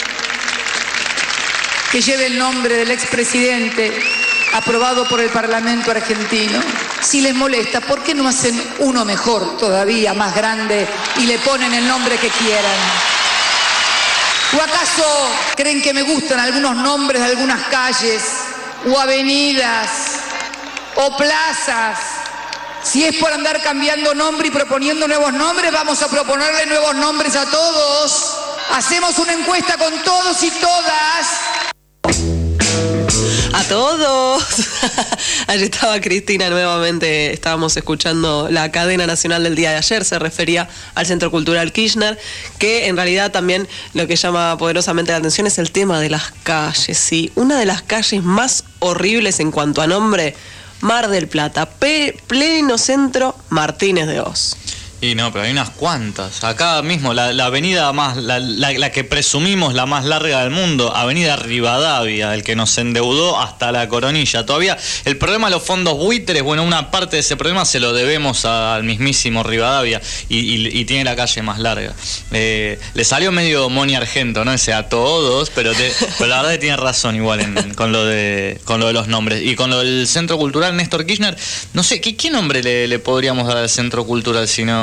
que lleve el nombre del expresidente aprobado por el Parlamento argentino. Si les molesta, ¿por qué no hacen uno mejor todavía, más grande, y le ponen el nombre que quieran? ¿O acaso creen que me gustan algunos nombres de algunas calles, o avenidas, o plazas? Si es por andar cambiando nombre y proponiendo nuevos nombres, vamos a proponerle nuevos nombres a todos. Hacemos una encuesta con todos y todas. A todos. Allí estaba Cristina nuevamente, estábamos escuchando la cadena nacional del día de ayer, se refería al Centro Cultural Kirchner, que en realidad también lo que llama poderosamente la atención es el tema de las calles, ¿sí? Una de las calles más horribles en cuanto a nombre, Mar del Plata, P pleno centro, Martínez de Hoz. Y no, pero hay unas cuantas. Acá mismo, la, la avenida más, la, la, la que presumimos la más larga del mundo, Avenida Rivadavia, el que nos endeudó hasta la coronilla. Todavía el problema de los fondos buitres, bueno, una parte de ese problema se lo debemos a, al mismísimo Rivadavia y, y, y tiene la calle más larga. Eh, le salió medio Moni Argento, ¿no? Ese a todos, pero, te, pero la verdad que tiene razón igual en, con, lo de, con lo de los nombres. Y con lo del Centro Cultural Néstor Kirchner, no sé, ¿qué, qué nombre le, le podríamos dar al Centro Cultural si no...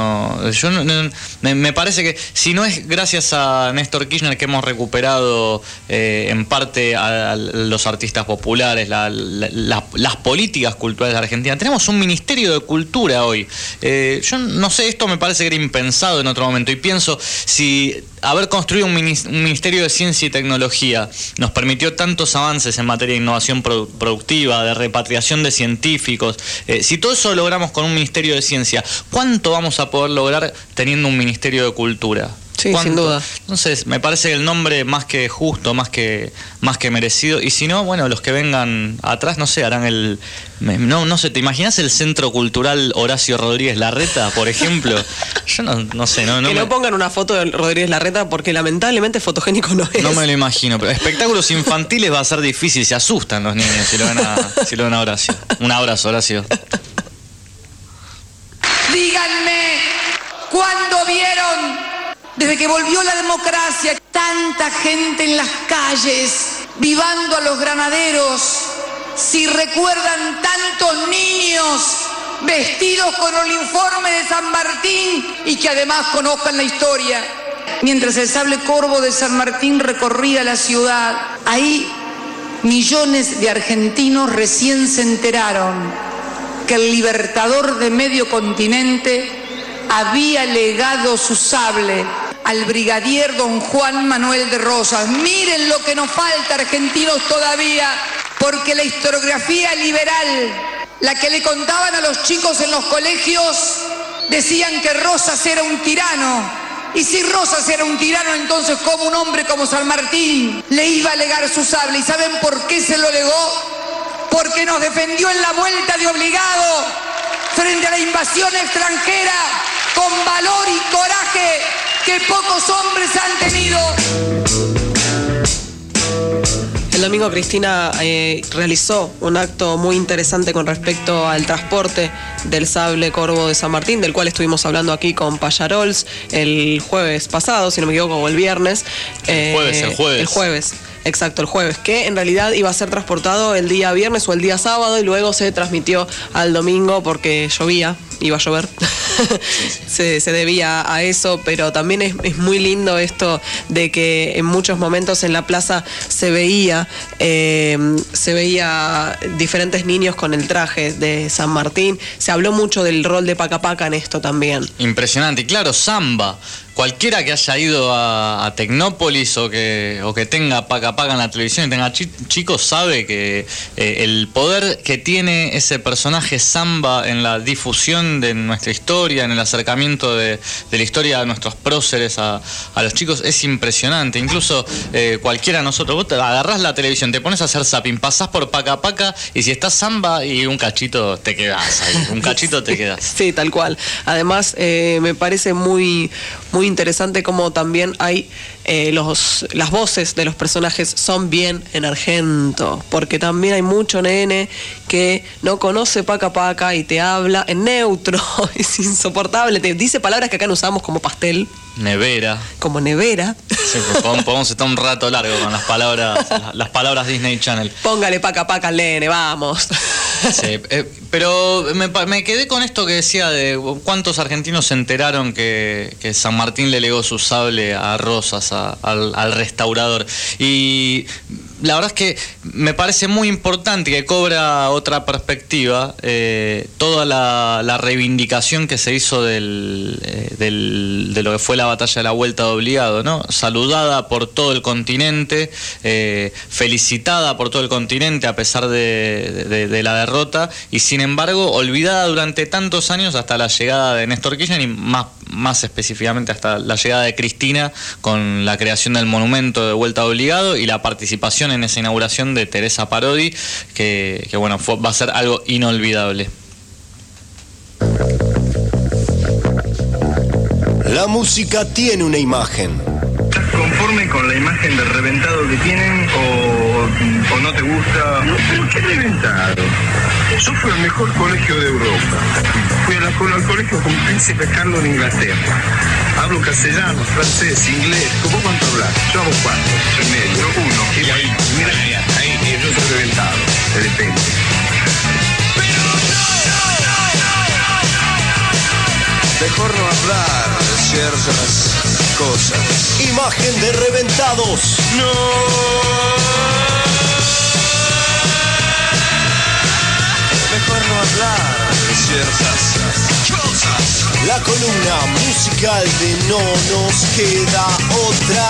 no, yo no, no, me, me parece que si no es gracias a Néstor Kirchner que hemos recuperado eh, en parte a, a los artistas populares, la, la, la, las políticas culturales de Argentina, tenemos un Ministerio de Cultura hoy. Eh, yo no sé, esto me parece que era impensado en otro momento, y pienso, si haber construido un, un Ministerio de Ciencia y Tecnología nos permitió tantos avances en materia de innovación produ productiva, de repatriación de científicos, eh, si todo eso lo logramos con un Ministerio de Ciencia, ¿cuánto vamos a poder lograr teniendo un Ministerio de Cultura? Sí, sin duda. Entonces, me parece el nombre más que justo, más que más que merecido. Y si no, bueno, los que vengan atrás, no sé, harán el... No, no sé, ¿te imaginas el Centro Cultural Horacio Rodríguez Larreta, por ejemplo? Yo no, no sé, no, no Que me... no pongan una foto de Rodríguez Larreta porque lamentablemente fotogénico no es. No me lo imagino, pero espectáculos infantiles va a ser difícil, se asustan los niños si lo ven a, si lo ven a Horacio. Un abrazo, Horacio. Díganme, ¿cuándo vieron, desde que volvió la democracia, tanta gente en las calles, vivando a los granaderos? Si recuerdan tantos niños vestidos con el uniforme de San Martín y que además conozcan la historia. Mientras el sable corvo de San Martín recorría la ciudad, ahí millones de argentinos recién se enteraron que el libertador de medio continente había legado su sable al brigadier don Juan Manuel de Rosas. Miren lo que nos falta, argentinos, todavía, porque la historiografía liberal, la que le contaban a los chicos en los colegios, decían que Rosas era un tirano. Y si Rosas era un tirano, entonces ¿cómo un hombre como San Martín le iba a legar su sable? ¿Y saben por qué se lo legó? Porque nos defendió en la vuelta de obligado frente a la invasión extranjera con valor y coraje que pocos hombres han tenido. El domingo Cristina eh, realizó un acto muy interesante con respecto al transporte del sable corvo de San Martín, del cual estuvimos hablando aquí con Payarols el jueves pasado, si no me equivoco, o el viernes. El jueves, el jueves. El jueves. Exacto, el jueves, que en realidad iba a ser transportado el día viernes o el día sábado y luego se transmitió al domingo porque llovía, iba a llover. se, se debía a eso, pero también es, es muy lindo esto de que en muchos momentos en la plaza se veía, eh, se veía diferentes niños con el traje de San Martín. Se habló mucho del rol de Paca Paca en esto también. Impresionante, y claro, samba. Cualquiera que haya ido a, a Tecnópolis o que, o que tenga Paca Paca en la televisión y tenga chi, chicos sabe que eh, el poder que tiene ese personaje samba en la difusión de nuestra historia, en el acercamiento de, de la historia de nuestros próceres a, a los chicos es impresionante. Incluso eh, cualquiera de nosotros, vos te agarrás la televisión, te pones a hacer zapping, pasás por Paca Paca y si estás samba y un cachito te quedás ahí, un cachito te quedás. Sí, tal cual. Además eh, me parece muy, muy interesante como también hay eh, los, las voces de los personajes son bien en argento, porque también hay mucho nene que no conoce Paca Paca y te habla en neutro, es insoportable, te dice palabras que acá no usamos como pastel. Nevera. Como nevera. Sí, podemos, podemos estar un rato largo con las palabras, las palabras Disney Channel. Póngale Paca Paca al nene, vamos. Sí, eh, pero me, me quedé con esto que decía de cuántos argentinos se enteraron que, que San Martín le legó su sable a Rosas, a, al, al restaurador. Y la verdad es que me parece muy importante que cobra otra perspectiva eh, toda la, la reivindicación que se hizo del, eh, del, de lo que fue la batalla de la Vuelta de Obligado, ¿no? Saludada por todo el continente, eh, felicitada por todo el continente a pesar de, de, de la derrota, y sin embargo olvidada durante tantos años hasta la llegada de Néstor Kirchner y más, más específicamente hasta la llegada de Cristina con la creación del monumento de Vuelta de Obligado y la participación en esa inauguración de Teresa Parodi, que, que bueno, fue, va a ser algo inolvidable. La música tiene una imagen. ¿Estás conforme con la imagen del reventado que tienen o, o no te gusta? No, pero ¿qué reventado? Yo fui al mejor colegio de Europa. Fui a la, al colegio con Príncipe Carlos de Inglaterra. Hablo castellano, francés, inglés. ¿Cómo cuánto hablas? Yo hago cuatro, soy medio, uno. Y ahí, mira, ahí, ahí, yo soy reventado, de repente. De Mejor no hablar de ciertas cosas. Imagen de Reventados. No. Mejor no hablar de ciertas cosas. La columna musical de No Nos Queda Otra.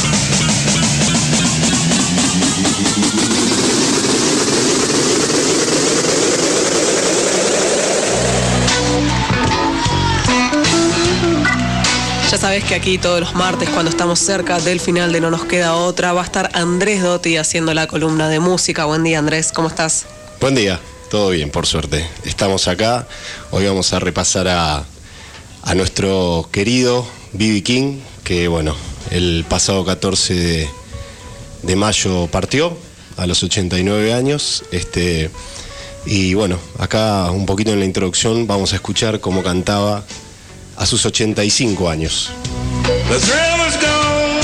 Ya sabés que aquí todos los martes, cuando estamos cerca del final de No Nos Queda Otra, va a estar Andrés Dotti haciendo la columna de música. Buen día, Andrés, ¿cómo estás? Buen día, todo bien, por suerte. Estamos acá, hoy vamos a repasar a, a nuestro querido B B King, que bueno, el pasado catorce de, de mayo partió a los ochenta y nueve años. Este, y bueno, acá un poquito en la introducción vamos a escuchar cómo cantaba a sus ochenta y cinco años. The thrill is gone.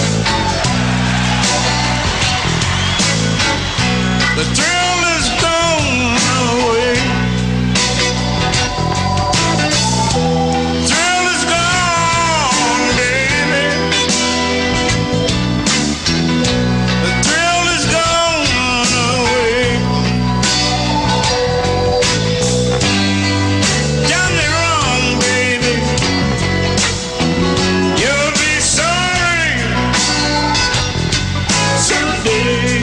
The thrill is gone away. Thrill is gone, baby. The thrill is gone away. Done me wrong, baby. You'll be sorry someday.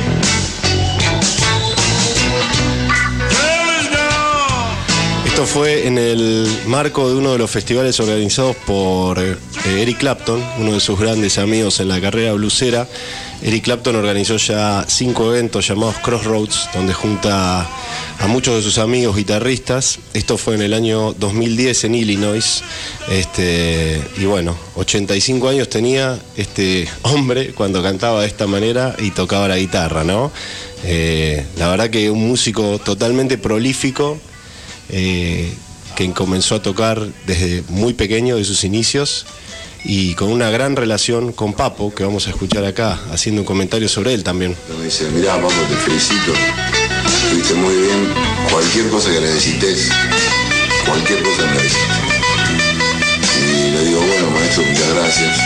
Esto fue en el marco de uno de los festivales organizados por eh, Eric Clapton, uno de sus grandes amigos en la carrera blusera. Eric Clapton organizó ya cinco eventos llamados Crossroads, donde junta a muchos de sus amigos guitarristas. Esto fue en el año dos mil diez en Illinois. Este, y bueno, ochenta y cinco años tenía este hombre cuando cantaba de esta manera y tocaba la guitarra, ¿no? Eh, la verdad que un músico totalmente prolífico, eh, que comenzó a tocar desde muy pequeño, de sus inicios, y con una gran relación con Papo, que vamos a escuchar acá, haciendo un comentario sobre él también. Me dice, mirá Papo, te felicito, estuviste muy bien, cualquier cosa que necesites, cualquier cosa me dices. Y le digo, bueno maestro, muchas gracias.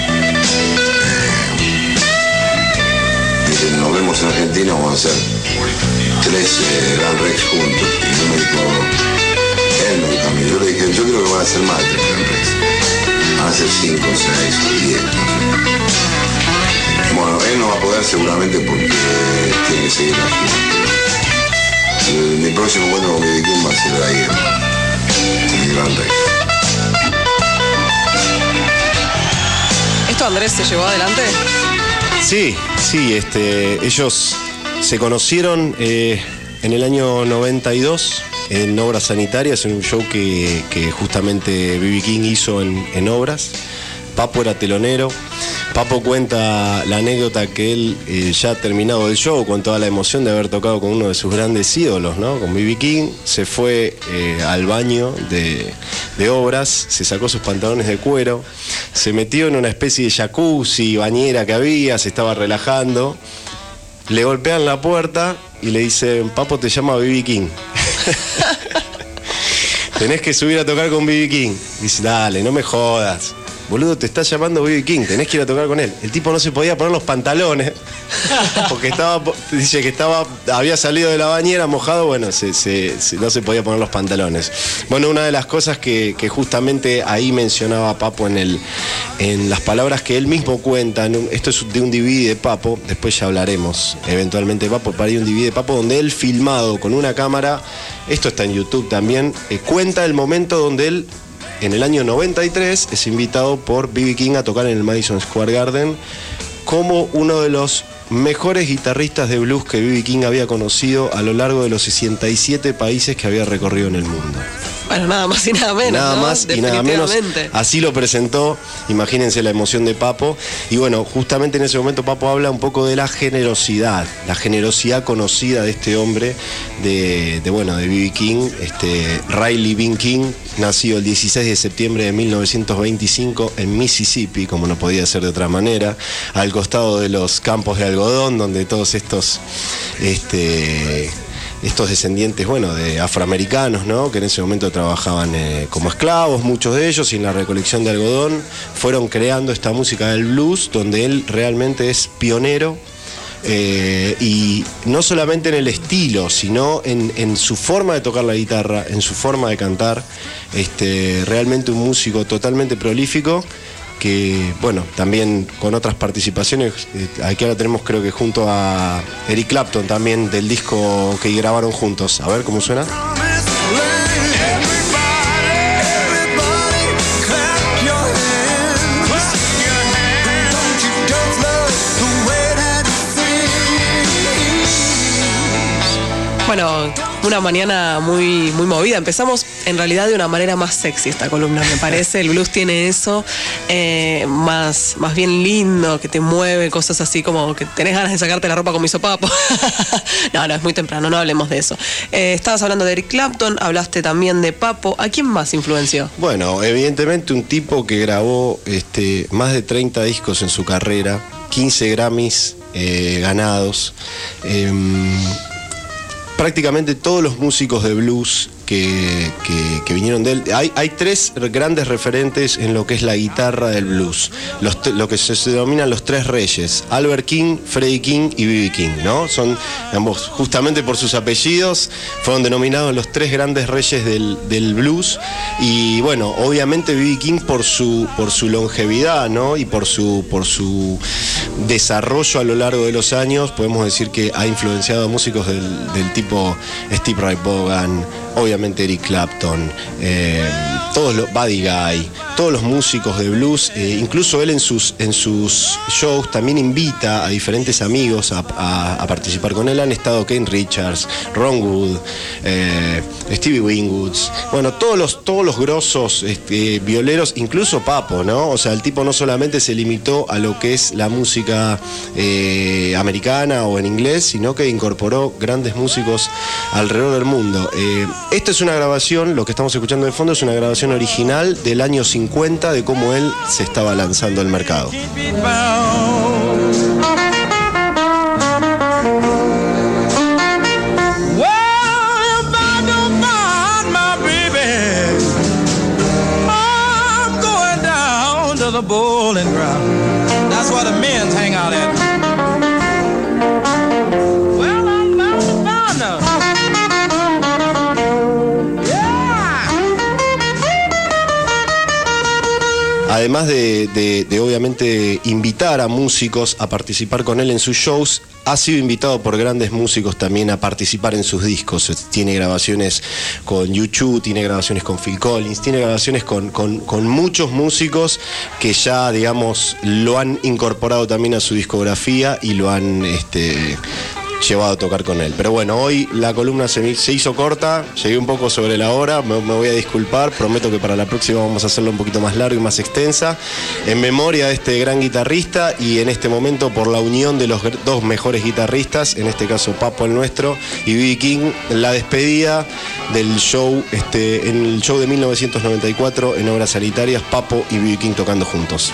Eh, dice, nos vemos en Argentina, vamos a hacer tres eh, Grand Rex juntos. Y yo me dijo, él me dijo a mí, yo le dije, yo creo que van a ser más de tres Grand Rex. Van a ser cinco, seis, diez, no sé. Bueno, él no va a poder seguramente porque tiene que seguir aquí. El, mi próximo encuentro con B B King va a ser ahí en, en mi Grand Rex. ¿Esto Andrés se llevó adelante? Sí, sí, este, ellos se conocieron eh, en el año noventa y dos en Obras Sanitarias, en un show que, que justamente B B King hizo en, en Obras. Papo era telonero. Papo cuenta la anécdota que él, eh, ya terminado el show, con toda la emoción de haber tocado con uno de sus grandes ídolos, ¿no? Con B B King, se fue eh, al baño de, de Obras, se sacó sus pantalones de cuero, se metió en una especie de jacuzzi, bañera que había, se estaba relajando. Le golpean la puerta y le dicen, Papo te llama B B King. Tenés que subir a tocar con B B King. Dice, dale, no me jodas. Boludo, te está llamando B B King, tenés que ir a tocar con él. El tipo no se podía poner los pantalones, porque estaba, dice que estaba, había salido de la bañera mojado, bueno, se, se, se, no se podía poner los pantalones. Bueno, una de las cosas que, que justamente ahí mencionaba Papo en, el, en las palabras que él mismo cuenta, esto es de un D V D de Papo, después ya hablaremos eventualmente de Papo, para ir un D V D de Papo donde él, filmado con una cámara, esto está en YouTube también, eh, cuenta el momento donde él, en el año noventa y tres, es invitado por B B King a tocar en el Madison Square Garden como uno de los mejores guitarristas de blues que B B King había conocido a lo largo de los sesenta y siete países que había recorrido en el mundo. Bueno, nada más y nada menos. Nada ¿no? más y nada menos. Así lo presentó, imagínense la emoción de Papo. Y bueno, justamente en ese momento Papo habla un poco de la generosidad, la generosidad conocida de este hombre, de, de bueno, de B B King, este, Riley Bean King, nacido el dieciséis de septiembre de mil novecientos veinticinco en Mississippi, como no podía ser de otra manera, al costado de los campos de algodón, donde todos estos este, estos descendientes, bueno, de afroamericanos, ¿no? Que en ese momento trabajaban eh, como esclavos, muchos de ellos, y en la recolección de algodón fueron creando esta música del blues, donde él realmente es pionero. Eh, y no solamente en el estilo, sino en, en su forma de tocar la guitarra, en su forma de cantar. Este, realmente un músico totalmente prolífico, que bueno, también con otras participaciones, eh, aquí ahora tenemos creo que junto a Eric Clapton también, del disco que grabaron juntos. A ver cómo suena. Bueno, una mañana muy, muy movida. Empezamos en realidad de una manera más sexy esta columna, me parece. El blues tiene eso, eh, más, más bien lindo, que te mueve, cosas así como que tenés ganas de sacarte la ropa con mi sopapo. No, no, es muy temprano, no hablemos de eso. Eh, estabas hablando de Eric Clapton, hablaste también de Papo. ¿A quién más influenció? Bueno, evidentemente un tipo que grabó este, más de treinta discos en su carrera, quince Grammys eh, ganados. Eh, prácticamente todos los músicos de blues que, que, que vinieron de él. Hay, hay tres grandes referentes en lo que es la guitarra del blues, los, lo que se, se denominan los tres reyes: Albert King, Freddie King y B B King, ¿no? Son, ambos, justamente por sus apellidos, fueron denominados los tres grandes reyes del, del blues. Y bueno, obviamente B B King por su, por su longevidad, ¿no? Y por su, por su desarrollo a lo largo de los años, podemos decir que ha influenciado a músicos del, del tipo Steve Ray Vaughan, obviamente Eric Clapton, eh, todos los Buddy Guy, todos los músicos de blues. Eh, incluso él en sus, en sus shows también invita a diferentes amigos a, a, a participar con él. Han estado Ken Richards, Ron Wood, eh, Stevie Wingwoods, bueno, todos los, todos los grosos este, violeros, incluso Papo, ¿no? O sea, el tipo no solamente se limitó a lo que es la música eh, americana o en inglés, sino que incorporó grandes músicos alrededor del mundo. Eh, esta es una grabación, lo que estamos escuchando de fondo es una grabación original del año cincuenta, de cómo él se estaba lanzando al mercado. The bowling ground. That's where the men's hang out at. Well, I'm bound to find her. Yeah. Además de, de, de obviamente invitar a músicos a participar con él en sus shows, ha sido invitado por grandes músicos también a participar en sus discos. Tiene grabaciones con U dos, tiene grabaciones con Phil Collins, tiene grabaciones con, con, con muchos músicos que ya, digamos, lo han incorporado también a su discografía y lo han este, llevado a tocar con él. Pero bueno, hoy la columna se, se hizo corta, llegué un poco sobre la hora, me, me voy a disculpar, prometo que para la próxima vamos a hacerlo un poquito más largo y más extensa, en memoria de este gran guitarrista y en este momento por la unión de los dos mejores guitarristas, en este caso Papo el nuestro y B B King, la despedida del show, este, en el show de mil novecientos noventa y cuatro en Obras Sanitarias, Papo y B B King tocando juntos.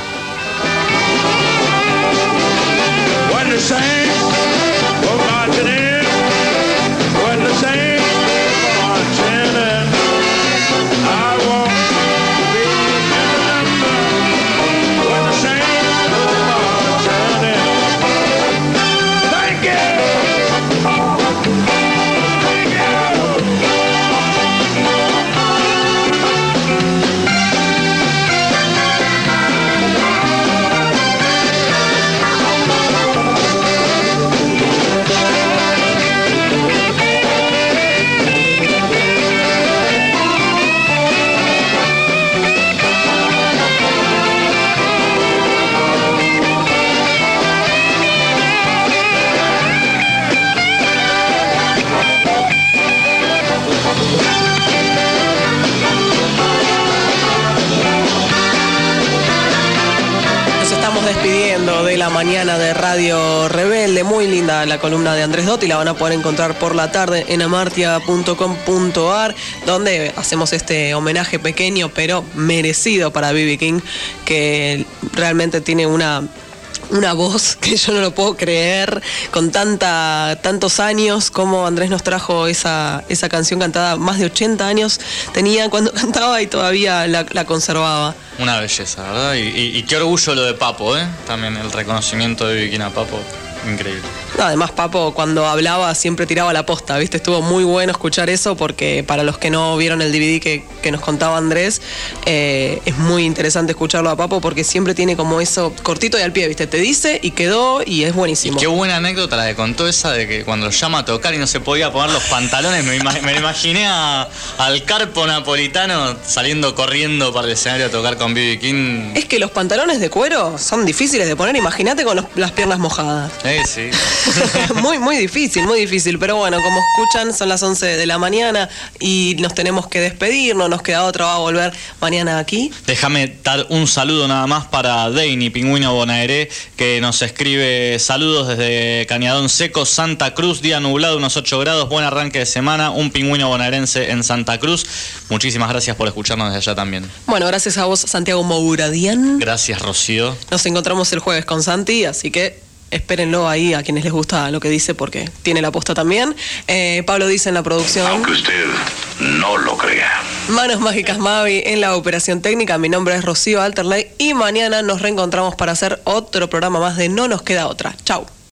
De la mañana de Radio Rebelde, muy linda la columna de Andrés Dotti, la van a poder encontrar por la tarde en amartia punto com punto ar, donde hacemos este homenaje pequeño pero merecido para B B King, que realmente tiene una una voz que yo no lo puedo creer, con tanta, tantos años, como Andrés nos trajo esa, esa canción cantada, más de ochenta años tenía cuando cantaba y todavía la, la conservaba. Una belleza, ¿verdad? Y, y, y qué orgullo lo de Papo, ¿eh? También el reconocimiento de B B King a Papo, increíble. Además, Papo cuando hablaba siempre tiraba la posta, ¿viste? Estuvo muy bueno escuchar eso porque para los que no vieron el D V D que, que nos contaba Andrés, eh, es muy interesante escucharlo a Papo porque siempre tiene como eso cortito y al pie, ¿viste? Te dice y quedó y es buenísimo. Y qué buena anécdota la que contó esa de que cuando lo llama a tocar y no se podía poner los pantalones, me, ima- me imaginé a, al Carpo napolitano saliendo corriendo para el escenario a tocar con B B King. Es que los pantalones de cuero son difíciles de poner, imagínate con los- las piernas mojadas. Eh, sí. Muy, muy difícil, muy difícil. Pero bueno, como escuchan, son las once de la mañana y nos tenemos que despedir. No nos queda otra, va a volver mañana aquí. Déjame dar un saludo nada más para Deini, pingüino bonaeré, que nos escribe saludos desde Cañadón Seco, Santa Cruz, día nublado, unos ocho grados, buen arranque de semana, un pingüino bonaerense en Santa Cruz. Muchísimas gracias por escucharnos desde allá también. Bueno, gracias a vos, Santiago Mouradian. Gracias, Rocío. Nos encontramos el jueves con Santi, así que espérenlo ahí a quienes les gusta lo que dice porque tiene la posta también. Eh, Pablo dice en la producción. Aunque usted no lo crea. Manos Mágicas Mavi en la operación técnica. Mi nombre es Rocío Alterley y mañana nos reencontramos para hacer otro programa más de No Nos Queda Otra. Chau.